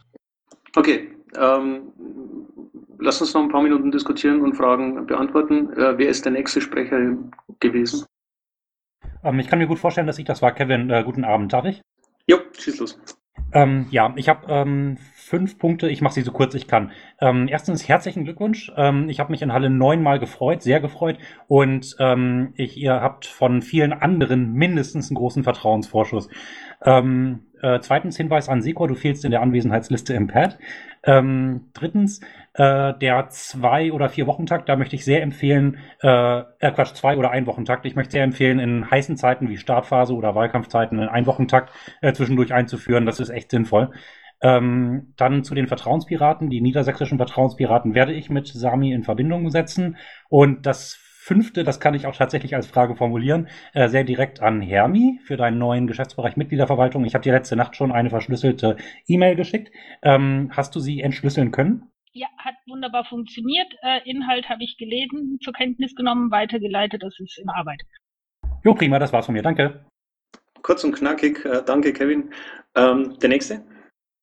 C: Okay, ähm, lass uns noch ein paar Minuten diskutieren und Fragen beantworten. Äh, wer ist der nächste Sprecher gewesen?
O: Ähm, ich kann mir gut vorstellen, dass ich das war. Kevin, äh, guten Abend, darf ich?
C: Jo, schieß los.
O: Ähm, ja, ich habe ähm, fünf Punkte. Ich mache sie so kurz ich kann. Ähm, erstens herzlichen Glückwunsch. Ähm, ich habe mich in Halle neunmal gefreut, sehr gefreut. Und ähm, ich, ihr habt von vielen anderen mindestens einen großen Vertrauensvorschuss. Ähm, äh, zweitens Hinweis an Sekor, du fehlst in der Anwesenheitsliste im Pad. Ähm, drittens, äh, der zwei- oder vier Wochentakt, da möchte ich sehr empfehlen, äh, äh, Quatsch, zwei- oder ein Wochentakt, ich möchte sehr empfehlen, in heißen Zeiten wie Startphase oder Wahlkampfzeiten einen Ein-Wochentakt äh, zwischendurch einzuführen, das ist echt sinnvoll. Ähm, dann zu den Vertrauenspiraten, die niedersächsischen Vertrauenspiraten werde ich mit Sami in Verbindung setzen und das Fünfte, das kann ich auch tatsächlich als Frage formulieren, äh, sehr direkt an Hermi für deinen neuen Geschäftsbereich Mitgliederverwaltung. Ich habe dir letzte Nacht schon eine verschlüsselte E-Mail geschickt. Ähm, hast du sie entschlüsseln können?
B: Ja, hat wunderbar funktioniert. Äh, Inhalt habe ich gelesen, zur Kenntnis genommen, weitergeleitet. Das ist in Arbeit.
O: Jo, prima, das war's von mir. Danke.
C: Kurz und knackig. Äh, danke, Kevin. Ähm, der nächste?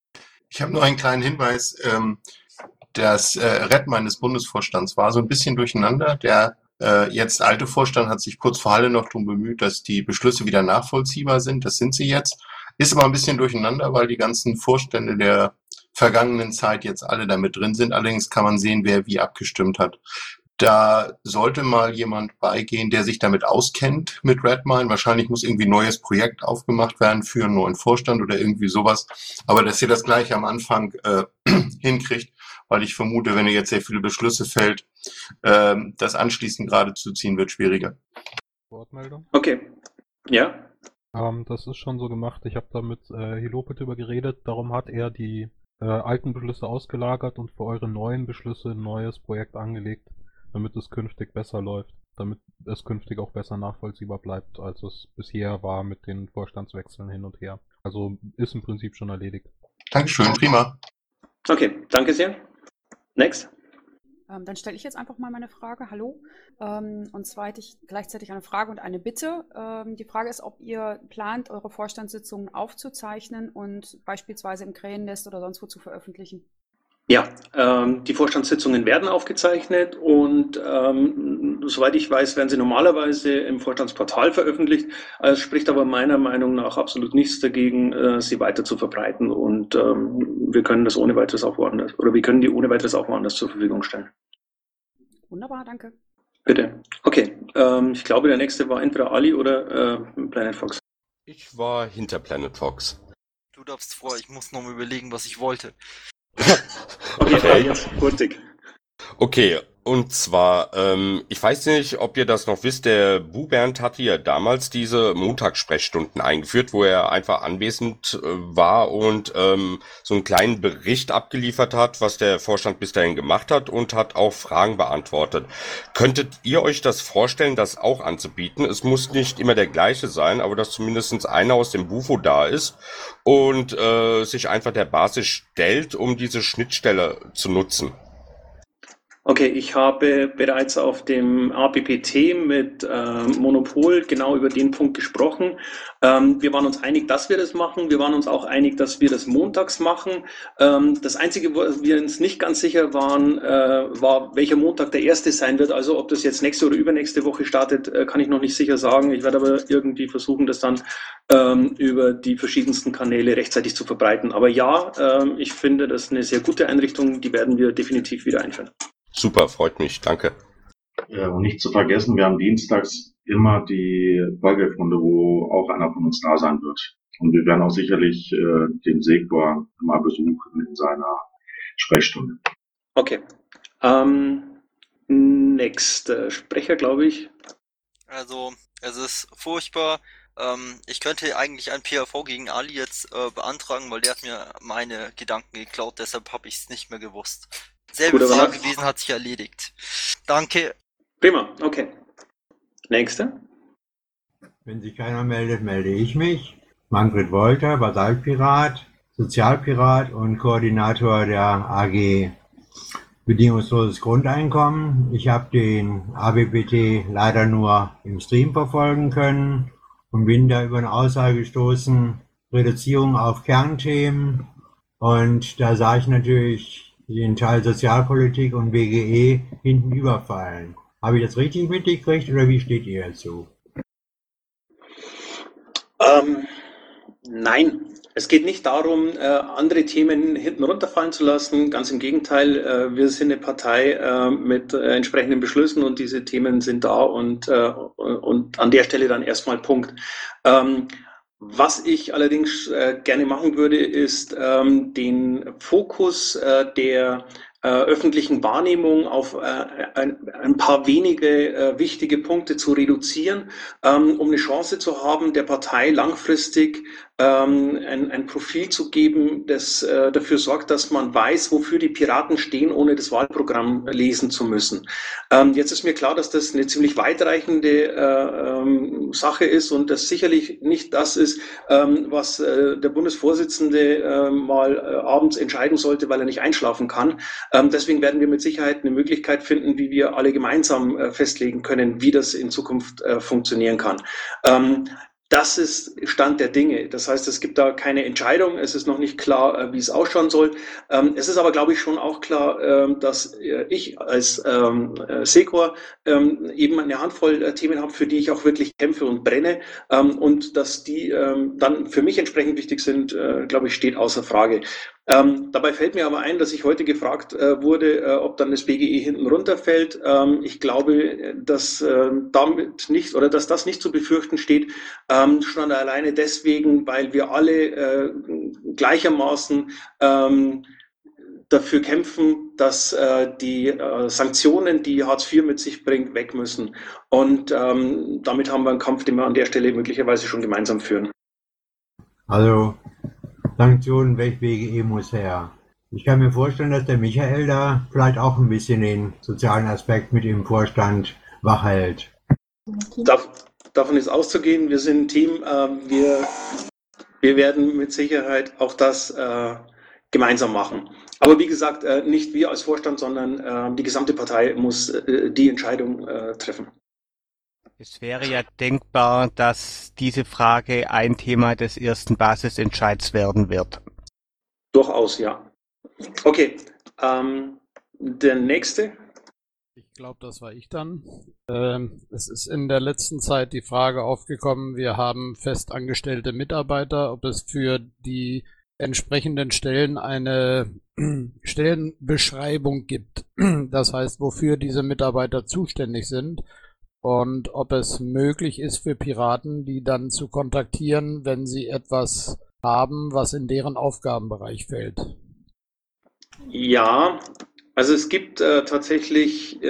U: Ich habe nur einen kleinen Hinweis. Ähm, das äh, Redmine des Bundesvorstands war so ein bisschen durcheinander. Der äh, jetzt alte Vorstand hat sich kurz vor Halle noch darum bemüht, dass die Beschlüsse wieder nachvollziehbar sind. Das sind sie jetzt. Ist aber ein bisschen durcheinander, weil die ganzen Vorstände der vergangenen Zeit jetzt alle damit drin sind. Allerdings kann man sehen, wer wie abgestimmt hat. Da sollte mal jemand beigehen, der sich damit auskennt mit Redmine. Wahrscheinlich muss irgendwie ein neues Projekt aufgemacht werden für einen neuen Vorstand oder irgendwie sowas. Aber dass ihr das gleich am Anfang äh, hinkriegt, weil ich vermute, wenn ihr jetzt sehr viele Beschlüsse fällt, äh, das anschließend gerade zu ziehen wird schwieriger.
V: Wortmeldung?
C: Okay. Ja?
V: Ähm, das ist schon so gemacht. Ich habe da mit äh, Hilope drüber geredet. Darum hat er die äh, alten Beschlüsse ausgelagert und für eure neuen Beschlüsse ein neues Projekt angelegt, damit es künftig besser läuft, damit es künftig auch besser nachvollziehbar bleibt, als es bisher war mit den Vorstandswechseln hin und her. Also ist im Prinzip schon erledigt.
U: Dankeschön, prima.
C: Okay, danke sehr. Next.
A: Ähm, dann stelle ich jetzt einfach mal meine Frage. Hallo. Ähm, und zwar hätte ich gleichzeitig eine Frage und eine Bitte. Ähm, die Frage ist, ob ihr plant, eure Vorstandssitzungen aufzuzeichnen und beispielsweise im Krähennest oder sonst wo zu veröffentlichen.
C: Ja, ähm, die Vorstandssitzungen werden aufgezeichnet und ähm, soweit ich weiß, werden sie normalerweise im Vorstandsportal veröffentlicht. Es spricht aber meiner Meinung nach absolut nichts dagegen, äh, sie weiter zu verbreiten und ähm, wir können das ohne weiteres auch woanders, oder wir können die ohne weiteres auch woanders zur Verfügung stellen.
A: Wunderbar, danke.
C: Bitte. Okay, ähm, ich glaube, der nächste war entweder Ali oder äh, Planet Fox.
Q: Ich war hinter Planet Fox.
W: Du darfst vor, ich muss noch mal überlegen, was ich wollte.
C: Okay, jetzt Hurtig.
Q: Okay, und zwar, ähm, ich weiß nicht, ob ihr das noch wisst, der Bubernd hatte ja damals diese Montagssprechstunden eingeführt, wo er einfach anwesend äh, war und ähm, so einen kleinen Bericht abgeliefert hat, was der Vorstand bis dahin gemacht hat und hat auch Fragen beantwortet. Könntet ihr euch das vorstellen, das auch anzubieten? Es muss nicht immer der gleiche sein, aber dass zumindest einer aus dem Bufo da ist und äh, sich einfach der Basis stellt, um diese Schnittstelle zu nutzen.
C: Okay, ich habe bereits auf dem A B P T mit äh, Monopol genau über den Punkt gesprochen. Ähm, wir waren uns einig, dass wir das machen. Wir waren uns auch einig, dass wir das montags machen. Ähm, das Einzige, wo wir uns nicht ganz sicher waren, äh, war, welcher Montag der erste sein wird. Also ob das jetzt nächste oder übernächste Woche startet, äh, kann ich noch nicht sicher sagen. Ich werde aber irgendwie versuchen, das dann ähm, über die verschiedensten Kanäle rechtzeitig zu verbreiten. Aber ja, äh, ich finde das eine sehr gute Einrichtung. Die werden wir definitiv wieder einführen.
Q: Super, freut mich, danke.
G: Äh, und nicht zu vergessen, wir haben dienstags immer die Ballgeldrunde, wo auch einer von uns da sein wird. Und wir werden auch sicherlich äh, den Sektor mal besuchen in seiner Sprechstunde.
C: Okay. Ähm, nächster Sprecher, glaube ich.
W: Also, es ist furchtbar. Ähm, ich könnte eigentlich ein P A V gegen Ali jetzt äh, beantragen, weil der hat mir meine Gedanken geklaut, deshalb habe ich es nicht mehr gewusst. Selbe
C: Gut,
W: Frage gewesen, hat sich erledigt. Danke.
C: Prima, okay. Nächste.
X: Wenn sich keiner meldet, melde ich mich. Manfred Wolter, Basaltpirat, Sozialpirat und Koordinator der A G Bedingungsloses Grundeinkommen. Ich habe den A B P T leider nur im Stream verfolgen können und bin da über eine Aussage gestoßen, Reduzierung auf Kernthemen. Und da sah ich natürlich den Teil Sozialpolitik und B G E hinten überfallen. Habe ich das richtig mitgekriegt oder wie steht ihr dazu?
C: Ähm, nein, es geht nicht darum, äh, andere Themen hinten runterfallen zu lassen. Ganz im Gegenteil, äh, wir sind eine Partei äh, mit äh, entsprechenden Beschlüssen und diese Themen sind da und, äh, und an der Stelle dann erstmal Punkt. Ähm, Was ich allerdings äh, gerne machen würde, ist ähm, den Fokus äh, der äh, öffentlichen Wahrnehmung auf äh, ein, ein paar wenige äh, wichtige Punkte zu reduzieren, ähm, um eine Chance zu haben, der Partei langfristig ähm, ein, ein Profil zu geben, das äh, dafür sorgt, dass man weiß, wofür die Piraten stehen, ohne das Wahlprogramm lesen zu müssen. Ähm, jetzt ist mir klar, dass das eine ziemlich weitreichende äh, ähm, Sache ist und das sicherlich nicht das ist, ähm, was äh, der Bundesvorsitzende äh, mal äh, abends entscheiden sollte, weil er nicht einschlafen kann. Ähm, deswegen werden wir mit Sicherheit eine Möglichkeit finden, wie wir alle gemeinsam äh, festlegen können, wie das in Zukunft äh, funktionieren kann. Ähm, Das ist Stand der Dinge. Das heißt, es gibt da keine Entscheidung. Es ist noch nicht klar, äh, wie es ausschauen soll. Ähm, es ist aber, glaube ich, schon auch klar, ähm, dass äh, ich als ähm, äh, Secor ähm, eben eine Handvoll äh, Themen habe, für die ich auch wirklich kämpfe und brenne. Ähm, und dass die ähm, dann für mich entsprechend wichtig sind, äh, glaube ich, steht außer Frage. Ähm, dabei fällt mir aber ein, dass ich heute gefragt äh, wurde, äh, ob dann das B G E hinten runterfällt. Ähm, ich glaube, dass äh, damit nicht oder dass das nicht zu befürchten steht, ähm, schon alleine deswegen, weil wir alle äh, gleichermaßen ähm, dafür kämpfen, dass äh, die äh, Sanktionen, die Hartz vier mit sich bringt, weg müssen. Und ähm, damit haben wir einen Kampf, den wir an der Stelle möglicherweise schon gemeinsam führen.
X: Also Sanktionen weg, B G E muss her. Ich kann mir vorstellen, dass der Michael da vielleicht auch ein bisschen den sozialen Aspekt mit im Vorstand wachhält.
C: Darf, davon ist auszugehen, wir sind ein Team, äh, wir, wir werden mit Sicherheit auch das äh, gemeinsam machen. Aber wie gesagt, äh, nicht wir als Vorstand, sondern äh, die gesamte Partei muss äh, die Entscheidung äh, treffen.
E: Es wäre ja denkbar, dass diese Frage ein Thema des ersten Basisentscheids werden wird.
C: Durchaus, ja. Okay, ähm, der nächste.
I: Ich glaube, das war ich dann. Ähm, es ist in der letzten Zeit die Frage aufgekommen, wir haben festangestellte Mitarbeiter, ob es für die entsprechenden Stellen eine Stellenbeschreibung gibt. Das heißt, wofür diese Mitarbeiter zuständig sind. Und ob es möglich ist für Piraten, die dann zu kontaktieren, wenn sie etwas haben, was in deren Aufgabenbereich fällt.
C: Ja, also es gibt äh, tatsächlich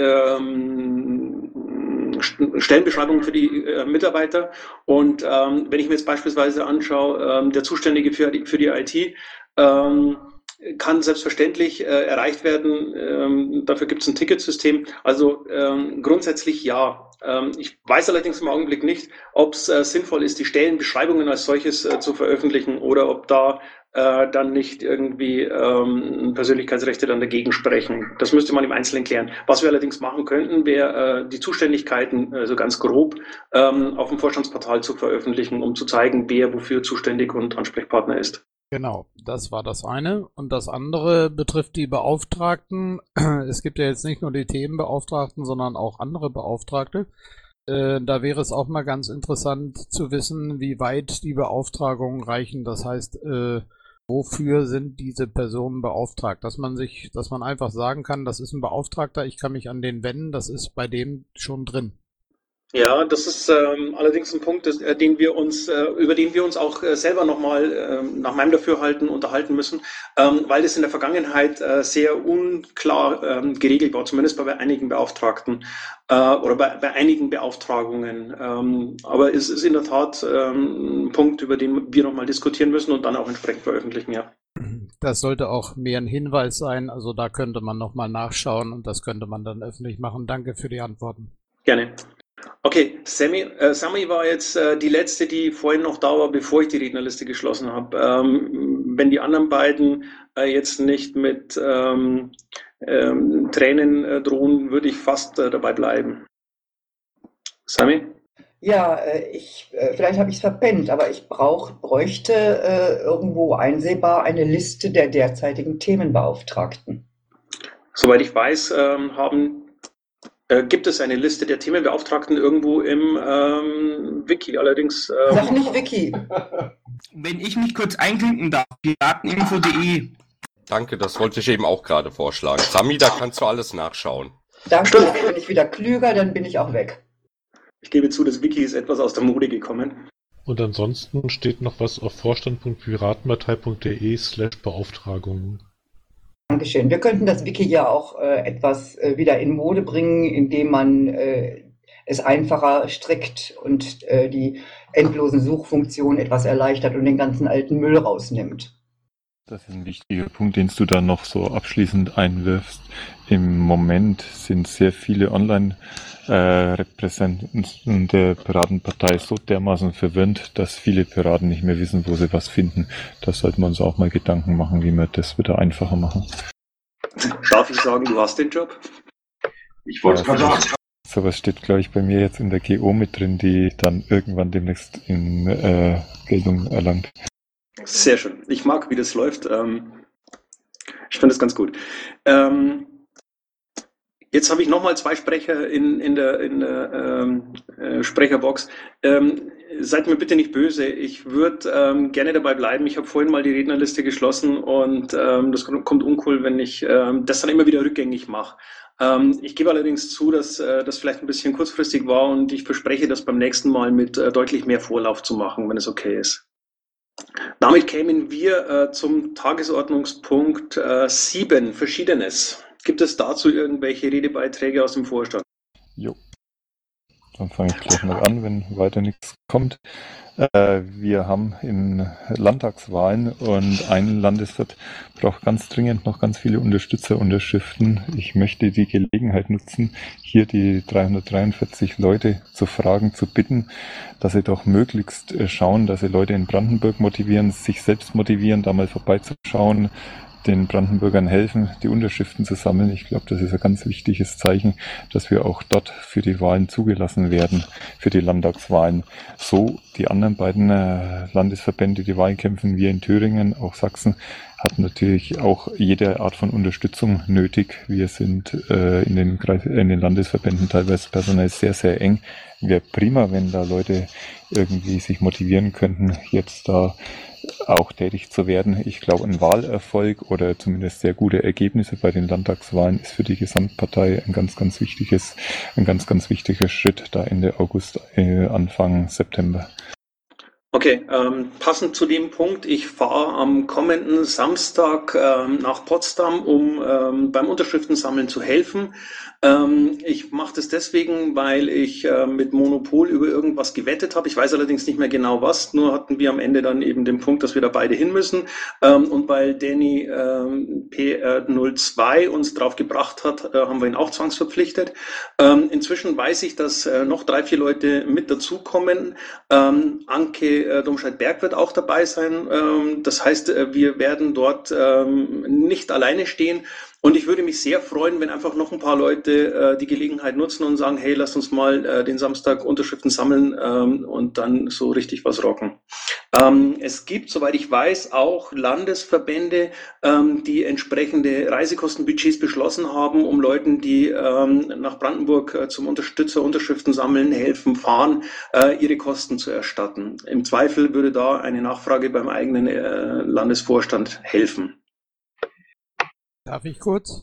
C: ähm, Stellenbeschreibungen für die äh, Mitarbeiter. Und ähm, wenn ich mir jetzt beispielsweise anschaue, ähm, der Zuständige für die, für die I T, ähm, kann selbstverständlich äh, erreicht werden. Ähm, dafür gibt es ein Ticketsystem. Also ähm, grundsätzlich ja. Ähm, ich weiß allerdings im Augenblick nicht, ob es äh, sinnvoll ist, die Stellenbeschreibungen als solches äh, zu veröffentlichen oder ob da äh, dann nicht irgendwie ähm, Persönlichkeitsrechte dann dagegen sprechen. Das müsste man im Einzelnen klären. Was wir allerdings machen könnten, wäre äh, die Zuständigkeiten, also ganz grob, ähm, auf dem Vorstandsportal zu veröffentlichen, um zu zeigen, wer wofür zuständig und Ansprechpartner ist.
I: Genau, das war das eine. Und das andere betrifft die Beauftragten. Es gibt ja jetzt nicht nur die Themenbeauftragten, sondern auch andere Beauftragte. Äh, da wäre es auch mal ganz interessant zu wissen, wie weit die Beauftragungen reichen. Das heißt, äh, wofür sind diese Personen beauftragt? Dass man sich, dass man einfach sagen kann, das ist ein Beauftragter, ich kann mich an den wenden, das ist bei dem schon drin.
C: Ja, das ist ähm, allerdings ein Punkt, das, äh, den wir uns, äh, über den wir uns auch äh, selber nochmal äh, nach meinem Dafürhalten unterhalten müssen, ähm, weil das in der Vergangenheit äh, sehr unklar ähm, geregelt war, zumindest bei einigen Beauftragten äh, oder bei, bei einigen Beauftragungen. Ähm, aber es ist in der Tat ähm, ein Punkt, über den wir nochmal diskutieren müssen und dann auch entsprechend veröffentlichen, ja.
I: Das sollte auch mehr ein Hinweis sein, also da könnte man nochmal nachschauen und das könnte man dann öffentlich machen. Danke für die Antworten.
C: Gerne. Okay, Sammy, äh, Sammy war jetzt äh, die letzte, die vorhin noch da war, bevor ich die Rednerliste geschlossen habe. Ähm, wenn die anderen beiden äh, jetzt nicht mit ähm, ähm, Tränen äh, drohen, würde ich fast äh, dabei bleiben. Sammy?
T: Ja, äh, ich, äh, vielleicht habe ich es verpennt, aber ich brauch, bräuchte äh, irgendwo einsehbar eine Liste der derzeitigen Themenbeauftragten.
C: Soweit ich weiß, ähm, haben Äh, gibt es eine Liste der Themenbeauftragten irgendwo im ähm, Wiki, allerdings... Ähm,
T: Sag nicht Wiki.
L: Wenn ich mich kurz einklinken darf, pirateninfo punkt de.
Q: Danke, das wollte ich eben auch gerade vorschlagen. Sami, da kannst du alles nachschauen.
T: Danke, jetzt bin ich wieder klüger, dann bin ich auch weg.
C: Ich gebe zu, das Wiki ist etwas aus der Mode gekommen.
D: Und ansonsten steht noch was auf vorstand punkt piratenpartei punkt de slash Beauftragungen.
T: Dankeschön. Wir könnten das Wiki ja auch äh, etwas äh, wieder in Mode bringen, indem man äh, es einfacher strickt und äh, die endlosen Suchfunktionen etwas erleichtert und den ganzen alten Müll rausnimmt.
F: Das ist ein wichtiger Punkt, den du da noch so abschließend einwirfst. Im Moment sind sehr viele Online-Repräsentanten äh, der Piratenpartei so dermaßen verwirrt, dass viele Piraten nicht mehr wissen, wo sie was finden. Da sollten wir uns auch mal Gedanken machen, wie wir das wieder einfacher machen.
C: Darf ich sagen, du hast den Job?
G: Ich wollte es gerade sagen.
F: Sowas steht, glaube ich, bei mir jetzt in der G O mit drin, die dann irgendwann demnächst in äh, Geltung erlangt.
C: Sehr schön. Ich mag, wie das läuft. Ähm, ich finde das ganz gut. Ähm, jetzt habe ich nochmal zwei Sprecher in, in der, in der ähm, äh, Sprecherbox. Ähm, seid mir bitte nicht böse. Ich würde ähm, gerne dabei bleiben. Ich habe vorhin mal die Rednerliste geschlossen und ähm, das kommt uncool, wenn ich ähm, das dann immer wieder rückgängig mache. Ähm, ich gebe allerdings zu, dass äh, das vielleicht ein bisschen kurzfristig war und ich verspreche, das beim nächsten Mal mit äh, deutlich mehr Vorlauf zu machen, wenn es okay ist. Damit kämen wir äh, zum Tagesordnungspunkt äh, sieben, Verschiedenes. Gibt es dazu irgendwelche Redebeiträge aus dem Vorstand?
F: Jo. Dann fange ich gleich mal an, wenn weiter nichts kommt. Äh, wir haben in Landtagswahlen und ein Landeswirt braucht ganz dringend noch ganz viele Unterstützerunterschriften. Ich möchte die Gelegenheit nutzen, hier die dreihundertdreiundvierzig Leute zu fragen, zu bitten, dass sie doch möglichst schauen, dass sie Leute in Brandenburg motivieren, sich selbst motivieren, da mal vorbeizuschauen, den Brandenburgern helfen, die Unterschriften zu sammeln. Ich glaube, das ist ein ganz wichtiges Zeichen, dass wir auch dort für die Wahlen zugelassen werden, für die Landtagswahlen. So die anderen beiden äh, Landesverbände, die Wahlen kämpfen, wir in Thüringen, auch Sachsen, hat natürlich auch jede Art von Unterstützung nötig. Wir sind äh, in, den Kreis, in den Landesverbänden teilweise personell sehr, sehr eng. Wäre prima, wenn da Leute irgendwie sich motivieren könnten, jetzt da auch tätig zu werden. Ich glaube, ein Wahlerfolg oder zumindest sehr gute Ergebnisse bei den Landtagswahlen ist für die Gesamtpartei ein ganz, ganz wichtiges, ein ganz, ganz wichtiger Schritt da Ende August, äh, Anfang September.
C: Okay, ähm, passend zu dem Punkt, ich fahre am kommenden Samstag ähm, nach Potsdam, um ähm, beim Unterschriftensammeln zu helfen. Ähm, ich mache das deswegen, weil ich äh, mit Monopol über irgendwas gewettet habe. Ich weiß allerdings nicht mehr genau was, nur hatten wir am Ende dann eben den Punkt, dass wir da beide hin müssen. Ähm, und weil Danny ähm, P R null zwei uns drauf gebracht hat, äh, haben wir ihn auch zwangsverpflichtet. Ähm, inzwischen weiß ich, dass äh, noch drei, vier Leute mit dazukommen. Ähm, Anke äh, Domscheit-Berg wird auch dabei sein. Ähm, das heißt, äh, wir werden dort ähm, nicht alleine stehen. Und ich würde mich sehr freuen, wenn einfach noch ein paar Leute äh, die Gelegenheit nutzen und sagen, hey, lasst uns mal äh, den Samstag Unterschriften sammeln ähm, und dann so richtig was rocken. Ähm, es gibt, soweit ich weiß, auch Landesverbände, ähm, die entsprechende Reisekostenbudgets beschlossen haben, um Leuten, die ähm, nach Brandenburg äh, zum Unterstützer Unterschriften sammeln, helfen, fahren, äh, ihre Kosten zu erstatten. Im Zweifel würde da eine Nachfrage beim eigenen äh, Landesvorstand helfen.
I: Darf ich kurz?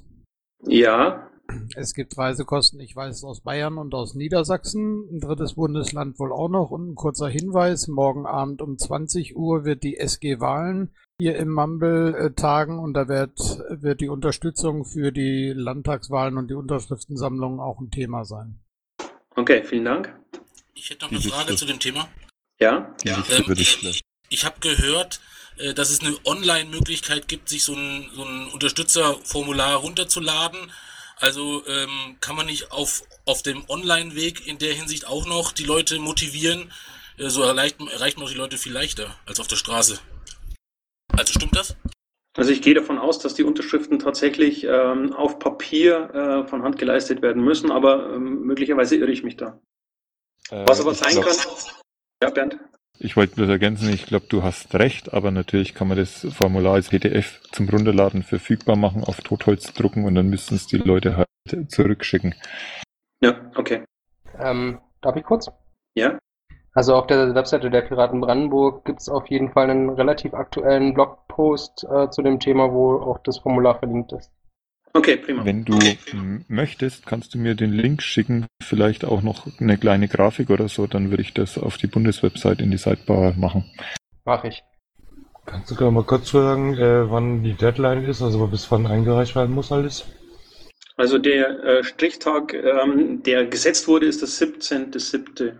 C: Ja.
I: Es gibt Reisekosten, ich weiß, aus Bayern und aus Niedersachsen, ein drittes Bundesland wohl auch noch. Und ein kurzer Hinweis, morgen Abend um zwanzig Uhr wird die S G Wahlen hier im Mumble äh, tagen und da wird, wird die Unterstützung für die Landtagswahlen und die Unterschriftensammlung auch ein Thema sein.
C: Okay, vielen Dank.
J: Ich hätte noch eine Frage zu dem Thema.
C: Ja?
J: Ja. Ähm, ich ich habe gehört, dass es eine Online-Möglichkeit gibt, sich so ein, so ein Unterstützerformular runterzuladen. Also ähm, kann man nicht auf, auf dem Online-Weg in der Hinsicht auch noch die Leute motivieren? Äh, so erreicht, erreicht man auch die Leute viel leichter als auf der Straße. Also stimmt das?
C: Also ich gehe davon aus, dass die Unterschriften tatsächlich ähm, auf Papier äh, von Hand geleistet werden müssen, aber ähm, möglicherweise irre ich mich da.
F: Äh,
C: Was aber sein
F: glaub,
C: kann... Ja, Bernd?
F: Ich wollte bloß ergänzen, ich glaube, du hast recht, aber natürlich kann man das Formular als P D F zum Runterladen verfügbar machen, auf Totholz drucken und dann müssten es die Leute halt zurückschicken.
C: Ja, okay.
M: Ähm, darf ich kurz?
C: Ja.
M: Also auf der Webseite der Piraten Brandenburg gibt es auf jeden Fall einen relativ aktuellen Blogpost äh, zu dem Thema, wo auch das Formular verlinkt ist.
C: Okay, prima.
F: Wenn du m- möchtest, kannst du mir den Link schicken, vielleicht auch noch eine kleine Grafik oder so, dann würde ich das auf die Bundeswebsite in die Sidebar machen.
M: Mach ich.
V: Kannst du gerade mal kurz sagen, äh, wann die Deadline ist, also bis wann eingereicht werden muss alles?
C: Also der äh, Stichtag, ähm, der gesetzt wurde, ist das siebzehnter siebter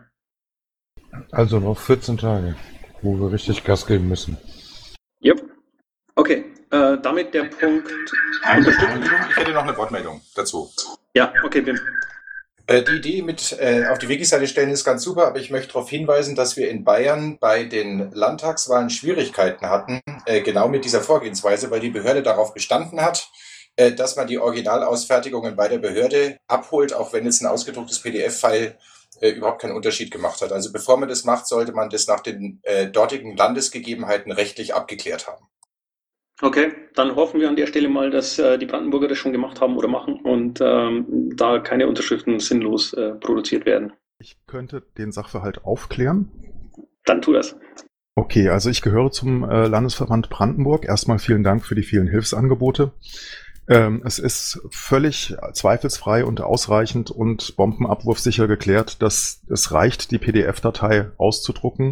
V: Also noch vierzehn Tage, wo wir richtig Gas geben müssen.
C: Yep. Okay, äh, damit der Punkt...
N: Entschuldigung, ich hätte noch eine Wortmeldung dazu.
C: Ja, okay, Wim.
N: Äh, die Idee mit äh, auf die Wiki-Seite stellen ist ganz super, aber ich möchte darauf hinweisen, dass wir in Bayern bei den Landtagswahlen Schwierigkeiten hatten, äh, genau mit dieser Vorgehensweise, weil die Behörde darauf bestanden hat, äh, dass man die Originalausfertigungen bei der Behörde abholt, auch wenn jetzt ein ausgedrucktes P D F-File äh, überhaupt keinen Unterschied gemacht hat. Also bevor man das macht, sollte man das nach den äh, dortigen Landesgegebenheiten rechtlich abgeklärt haben.
C: Okay, dann hoffen wir an der Stelle mal, dass äh, die Brandenburger das schon gemacht haben oder machen und ähm, da keine Unterschriften sinnlos äh, produziert werden.
H: Ich könnte den Sachverhalt aufklären.
C: Dann tu das.
H: Okay, also ich gehöre zum äh, Landesverband Brandenburg. Erstmal vielen Dank für die vielen Hilfsangebote. Ähm, es ist völlig zweifelsfrei und ausreichend und bombenabwurfsicher geklärt, dass es reicht, die P D F-Datei auszudrucken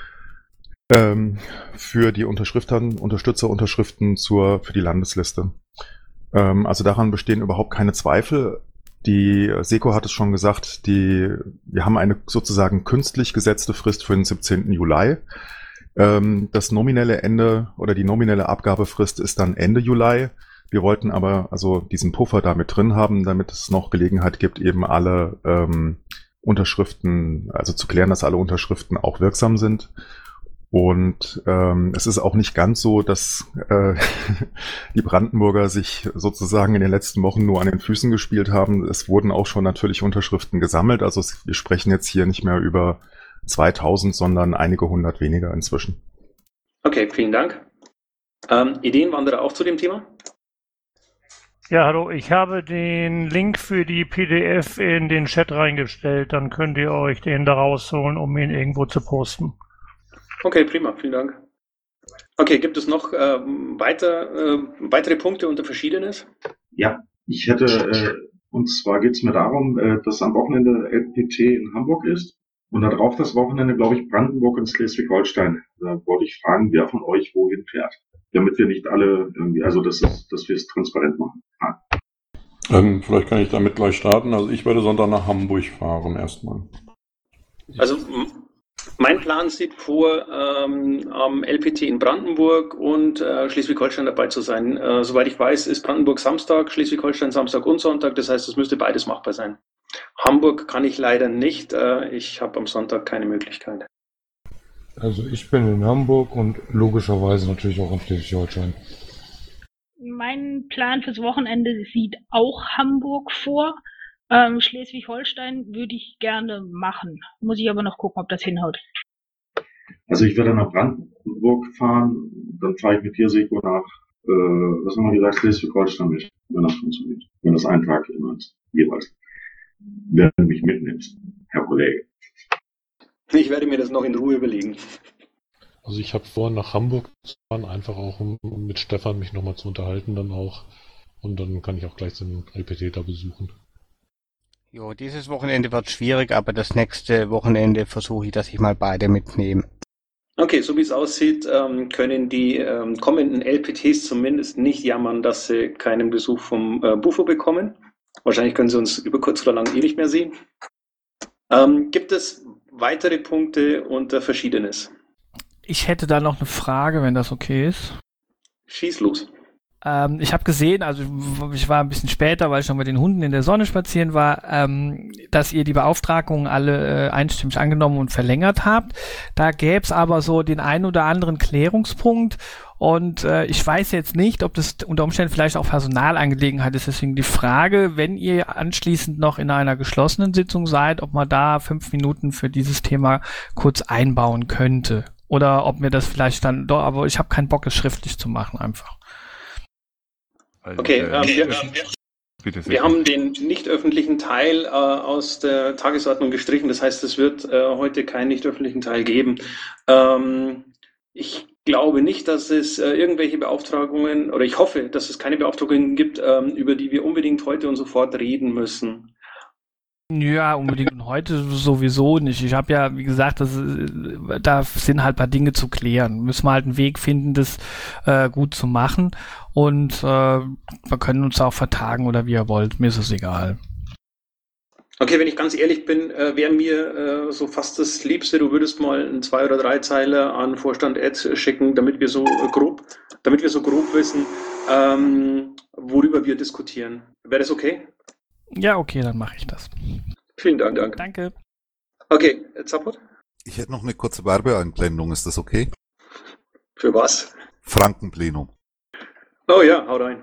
H: ähm, für die Unterschriftern, Unterstützerunterschriften zur, für die Landesliste. Ähm, also daran bestehen überhaupt keine Zweifel. Die SECO hat es schon gesagt, die, wir haben eine sozusagen künstlich gesetzte Frist für den siebzehnten Juli. Ähm, das nominelle Ende oder die nominelle Abgabefrist ist dann Ende Juli. Wir wollten aber also diesen Puffer da mit drin haben, damit es noch Gelegenheit gibt, eben alle ähm, Unterschriften, also zu klären, dass alle Unterschriften auch wirksam sind. Und ähm, es ist auch nicht ganz so, dass äh, die Brandenburger sich sozusagen in den letzten Wochen nur an den Füßen gespielt haben. Es wurden auch schon natürlich Unterschriften gesammelt. Also es, wir sprechen jetzt hier nicht mehr über zweitausend, sondern einige hundert weniger inzwischen.
C: Okay, vielen Dank. Ähm, Ideenwanderer auch zu dem Thema?
K: Ja, hallo, ich habe den Link für die P D F in den Chat reingestellt. Dann könnt ihr euch den da rausholen, um ihn irgendwo zu posten.
C: Okay, prima, vielen Dank. Okay, gibt es noch äh, weiter, äh, weitere Punkte unter Verschiedenes?
G: Ja, ich hätte, äh, und zwar geht es mir darum, äh, dass am Wochenende L P T in Hamburg ist und darauf das Wochenende, glaube ich, Brandenburg und Schleswig-Holstein. Da wollte ich fragen, wer von euch wohin fährt, damit wir nicht alle irgendwie, also das ist, dass wir es transparent machen. Ah.
P: Ähm, vielleicht kann ich damit gleich starten. Also ich werde Sonntag nach Hamburg fahren erstmal.
C: Also mein Plan sieht vor, ähm, am L P T in Brandenburg und äh, Schleswig-Holstein dabei zu sein. Äh, soweit ich weiß, ist Brandenburg Samstag, Schleswig-Holstein Samstag und Sonntag. Das heißt, es müsste beides machbar sein. Hamburg kann ich leider nicht. Äh, ich habe am Sonntag keine Möglichkeit.
R: Also ich bin in Hamburg und logischerweise natürlich auch in Schleswig-Holstein.
B: Mein Plan fürs Wochenende sieht auch Hamburg vor. Ähm, Schleswig-Holstein würde ich gerne machen. Muss ich aber noch gucken, ob das hinhaut.
G: Also ich werde nach Brandenburg fahren, dann fahre ich mit dir, Seko, nach, äh, was haben wir gesagt, Schleswig-Holstein mit, wenn das funktioniert. Wenn das ein Tag ist, jeweils. Wer mich mitnimmt, Herr Kollege.
C: Ich werde mir das noch in Ruhe überlegen.
D: Also ich habe vor, nach Hamburg zu fahren, einfach auch um mit Stefan mich nochmal zu unterhalten dann auch. Und dann kann ich auch gleich den L P T da besuchen.
E: Jo, dieses Wochenende wird schwierig, aber das nächste Wochenende versuche ich, dass ich mal beide mitnehme.
C: Okay, so wie es aussieht, ähm, können die ähm, kommenden L P Ts zumindest nicht jammern, dass sie keinen Besuch vom äh, Bufo bekommen. Wahrscheinlich können sie uns über kurz oder lang eh nicht mehr sehen. Ähm, gibt es weitere Punkte unter Verschiedenes?
Y: Ich hätte da noch eine Frage, wenn das okay ist.
C: Schieß los.
Y: Ähm, ich habe gesehen, also ich war ein bisschen später, weil ich noch mit den Hunden in der Sonne spazieren war, ähm, dass ihr die Beauftragungen alle äh, einstimmig angenommen und verlängert habt. Da gäbe es aber so den einen oder anderen Klärungspunkt und äh, ich weiß jetzt nicht, ob das unter Umständen vielleicht auch Personalangelegenheit ist. Deswegen die Frage, wenn ihr anschließend noch in einer geschlossenen Sitzung seid, ob man da fünf Minuten für dieses Thema kurz einbauen könnte. Oder ob mir das vielleicht dann, doch, aber ich habe keinen Bock, es schriftlich zu machen einfach.
C: Okay, ähm, wir, Bitte wir haben den nicht öffentlichen Teil äh, aus der Tagesordnung gestrichen. Das heißt, es wird äh, heute keinen nicht öffentlichen Teil geben. Ähm, ich glaube nicht, dass es äh, irgendwelche Beauftragungen, oder ich hoffe, dass es keine Beauftragungen gibt, ähm, über die wir unbedingt heute und sofort reden müssen.
Y: Ja, unbedingt und heute sowieso nicht. Ich habe ja, wie gesagt, das, da sind halt ein paar Dinge zu klären. Müssen wir halt einen Weg finden, das äh, gut zu machen. Und äh, wir können uns auch vertagen oder wie ihr wollt. Mir ist es egal.
C: Okay, wenn ich ganz ehrlich bin, äh, wäre mir äh, so fast das Liebste, du würdest mal einen Zwei- oder Dreizeiler an Vorstand Ed schicken, damit wir so äh, grob, damit wir so grob wissen, ähm, worüber wir diskutieren. Wäre das okay?
Y: Ja, okay, dann mache ich das.
C: Vielen Dank. Danke.
Y: Danke.
C: Okay, Zappert?
Z: Ich hätte noch eine kurze Werbeeinblendung, ist das okay?
C: Für was?
Z: Frankenplenum.
C: Oh ja, hau rein.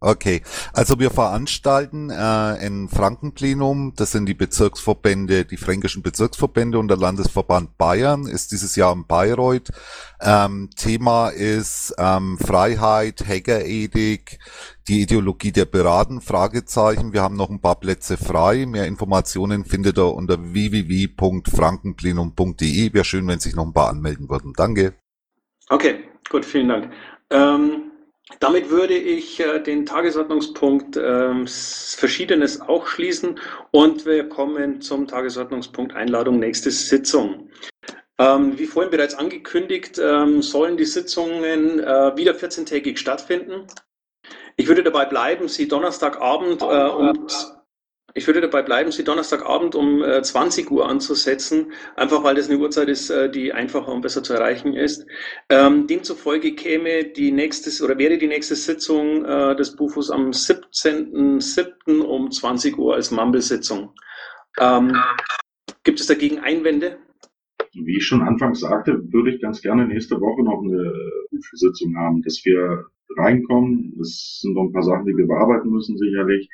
Z: Okay, also wir veranstalten äh, ein Frankenplenum, das sind die Bezirksverbände, die fränkischen Bezirksverbände und der Landesverband Bayern, ist dieses Jahr in Bayreuth. Ähm, Thema ist ähm, Freiheit, Hackerethik, die Ideologie der Piraten, Fragezeichen. Wir haben noch ein paar Plätze frei. Mehr Informationen findet ihr unter w w w punkt frankenplenum punkt d e. Wäre schön, wenn sich noch ein paar anmelden würden. Danke.
C: Okay, gut, vielen Dank. Ähm, damit würde ich äh, den Tagesordnungspunkt ähm, Verschiedenes auch schließen und wir kommen zum Tagesordnungspunkt Einladung nächste Sitzung. Ähm, wie vorhin bereits angekündigt, ähm, sollen die Sitzungen äh, wieder vierzehntägig stattfinden. Ich würde dabei bleiben, sie Donnerstagabend äh, um Ich würde dabei bleiben, sie Donnerstagabend um äh, zwanzig Uhr anzusetzen, einfach weil das eine Uhrzeit ist, äh, die einfacher und besser zu erreichen ist. Ähm, demzufolge käme die nächste oder wäre die nächste Sitzung äh, des BUFOS am siebzehnten siebten um zwanzig Uhr als Mumble-Sitzung. Ähm, gibt es dagegen Einwände?
G: Wie ich schon anfangs sagte, würde ich ganz gerne nächste Woche noch eine Sitzung haben, dass wir reinkommen. Es sind noch ein paar Sachen, die wir bearbeiten müssen, sicherlich.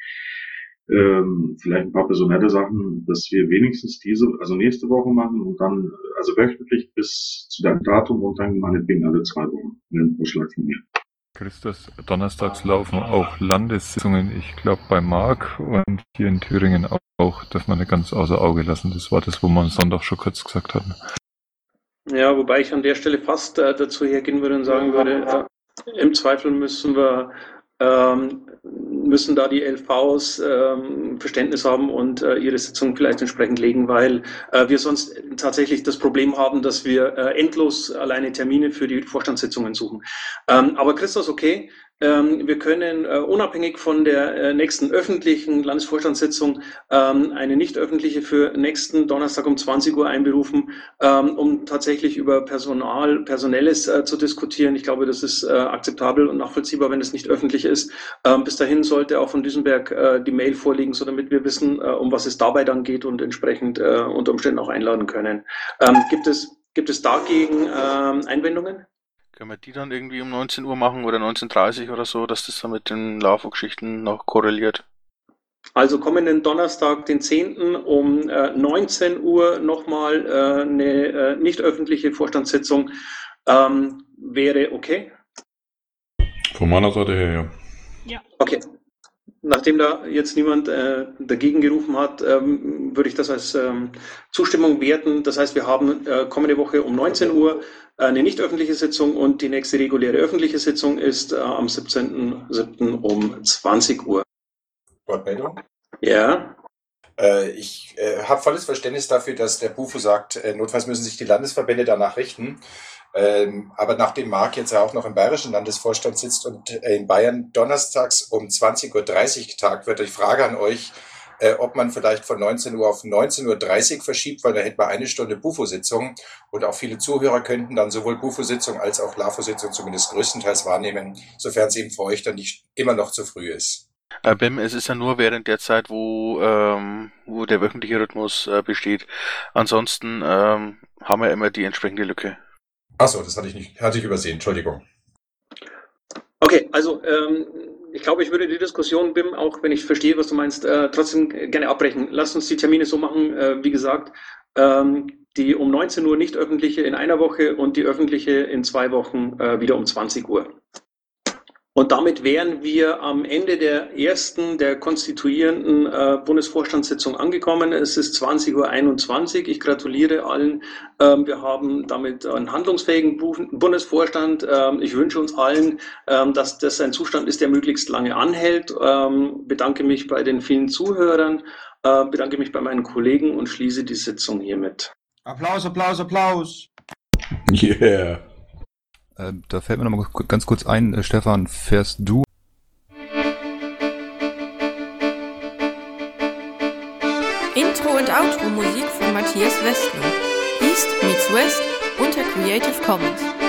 G: Ähm, vielleicht ein paar personelle Sachen, dass wir wenigstens diese, also nächste Woche machen und dann, also wöchentlich bis zu dem Datum und dann meinetwegen alle zwei Wochen. Ein Vorschlag von mir.
F: Christus, donnerstags laufen auch Landessitzungen, ich glaube bei Mark und hier in Thüringen auch, darf man nicht ganz außer Auge lassen. Das war das, wo wir am Sonntag schon kurz gesagt hatten.
C: Ja, wobei ich an der Stelle fast äh, dazu hergehen würde und sagen würde, äh, im Zweifel müssen wir ähm, müssen da die L Vs ähm, Verständnis haben und äh, ihre Sitzung vielleicht entsprechend legen, weil äh, wir sonst tatsächlich das Problem haben, dass wir äh, endlos alleine Termine für die Vorstandssitzungen suchen. Ähm, aber Christus, okay, ähm, wir können äh, unabhängig von der äh, nächsten öffentlichen Landesvorstandssitzung ähm, eine nicht öffentliche für nächsten Donnerstag um zwanzig Uhr einberufen, ähm, um tatsächlich über Personal, Personelles äh, zu diskutieren. Ich glaube, das ist äh, akzeptabel und nachvollziehbar, wenn es nicht öffentlich ist. Ähm, bis dahin sollte auch von Duisenberg äh, die Mail vorliegen, so damit wir wissen, äh, um was es dabei dann geht und entsprechend äh, unter Umständen auch einladen können. Ähm, gibt es, gibt es dagegen ähm, Einwendungen?
A: Können wir die dann irgendwie um neunzehn Uhr machen oder neunzehn Uhr dreißig oder so, dass das dann mit den LAFO-Geschichten noch korreliert?
C: Also kommenden Donnerstag, den zehnten um äh, neunzehn Uhr nochmal äh, eine äh, nicht öffentliche Vorstandssitzung. Ähm, wäre okay?
P: Von meiner Seite her, ja.
B: Ja.
C: Okay. Nachdem da jetzt niemand äh, dagegen gerufen hat, ähm, würde ich das als ähm, Zustimmung werten. Das heißt, wir haben äh, kommende Woche um neunzehn Uhr eine nicht öffentliche Sitzung und die nächste reguläre öffentliche Sitzung ist äh, am siebzehnten siebten um zwanzig Uhr.
N: Wortmeldung?
C: Ja.
N: Äh, ich äh, habe volles Verständnis dafür, dass der BUFO sagt, äh, notfalls müssen sich die Landesverbände danach richten. Ähm, aber nachdem Marc jetzt ja auch noch im bayerischen Landesvorstand sitzt und äh, in Bayern donnerstags um zwanzig Uhr dreißig getagt wird, die Frage an euch, äh, ob man vielleicht von neunzehn Uhr auf neunzehn Uhr dreißig verschiebt, weil da hätten wir eine Stunde BUFO-Sitzung und auch viele Zuhörer könnten dann sowohl BUFO-Sitzung als auch LAFO-Sitzung zumindest größtenteils wahrnehmen, sofern es eben für euch dann nicht immer noch zu früh ist.
A: Äh, Bim, es ist ja nur während der Zeit, wo, ähm, wo der wöchentliche Rhythmus äh, besteht. Ansonsten ähm, haben wir immer die entsprechende Lücke.
N: Achso, das hatte ich nicht, hatte ich übersehen, Entschuldigung.
C: Okay, also ähm, ich glaube, ich würde die Diskussion, Bim, auch wenn ich verstehe, was du meinst, äh, trotzdem gerne abbrechen. Lass uns die Termine so machen, äh, wie gesagt, ähm, die um neunzehn Uhr nicht öffentliche in einer Woche und die öffentliche in zwei Wochen äh, wieder um zwanzig Uhr. Und damit wären wir am Ende der ersten, der konstituierenden äh, Bundesvorstandssitzung angekommen. Es ist zwanzig Uhr einundzwanzig. Ich gratuliere allen. Ähm, wir haben damit einen handlungsfähigen Bundesvorstand. Ähm, ich wünsche uns allen, ähm, dass das ein Zustand ist, der möglichst lange anhält. Ähm, bedanke mich bei den vielen Zuhörern, äh, bedanke mich bei meinen Kollegen und schließe die Sitzung hiermit.
L: Applaus, Applaus, Applaus.
P: Yeah.
O: Ähm, da fällt mir noch mal ganz kurz ein, äh, Stefan, fährst du?
S: Intro und Outro Musik von Matthias Westner. East meets West unter Creative Commons.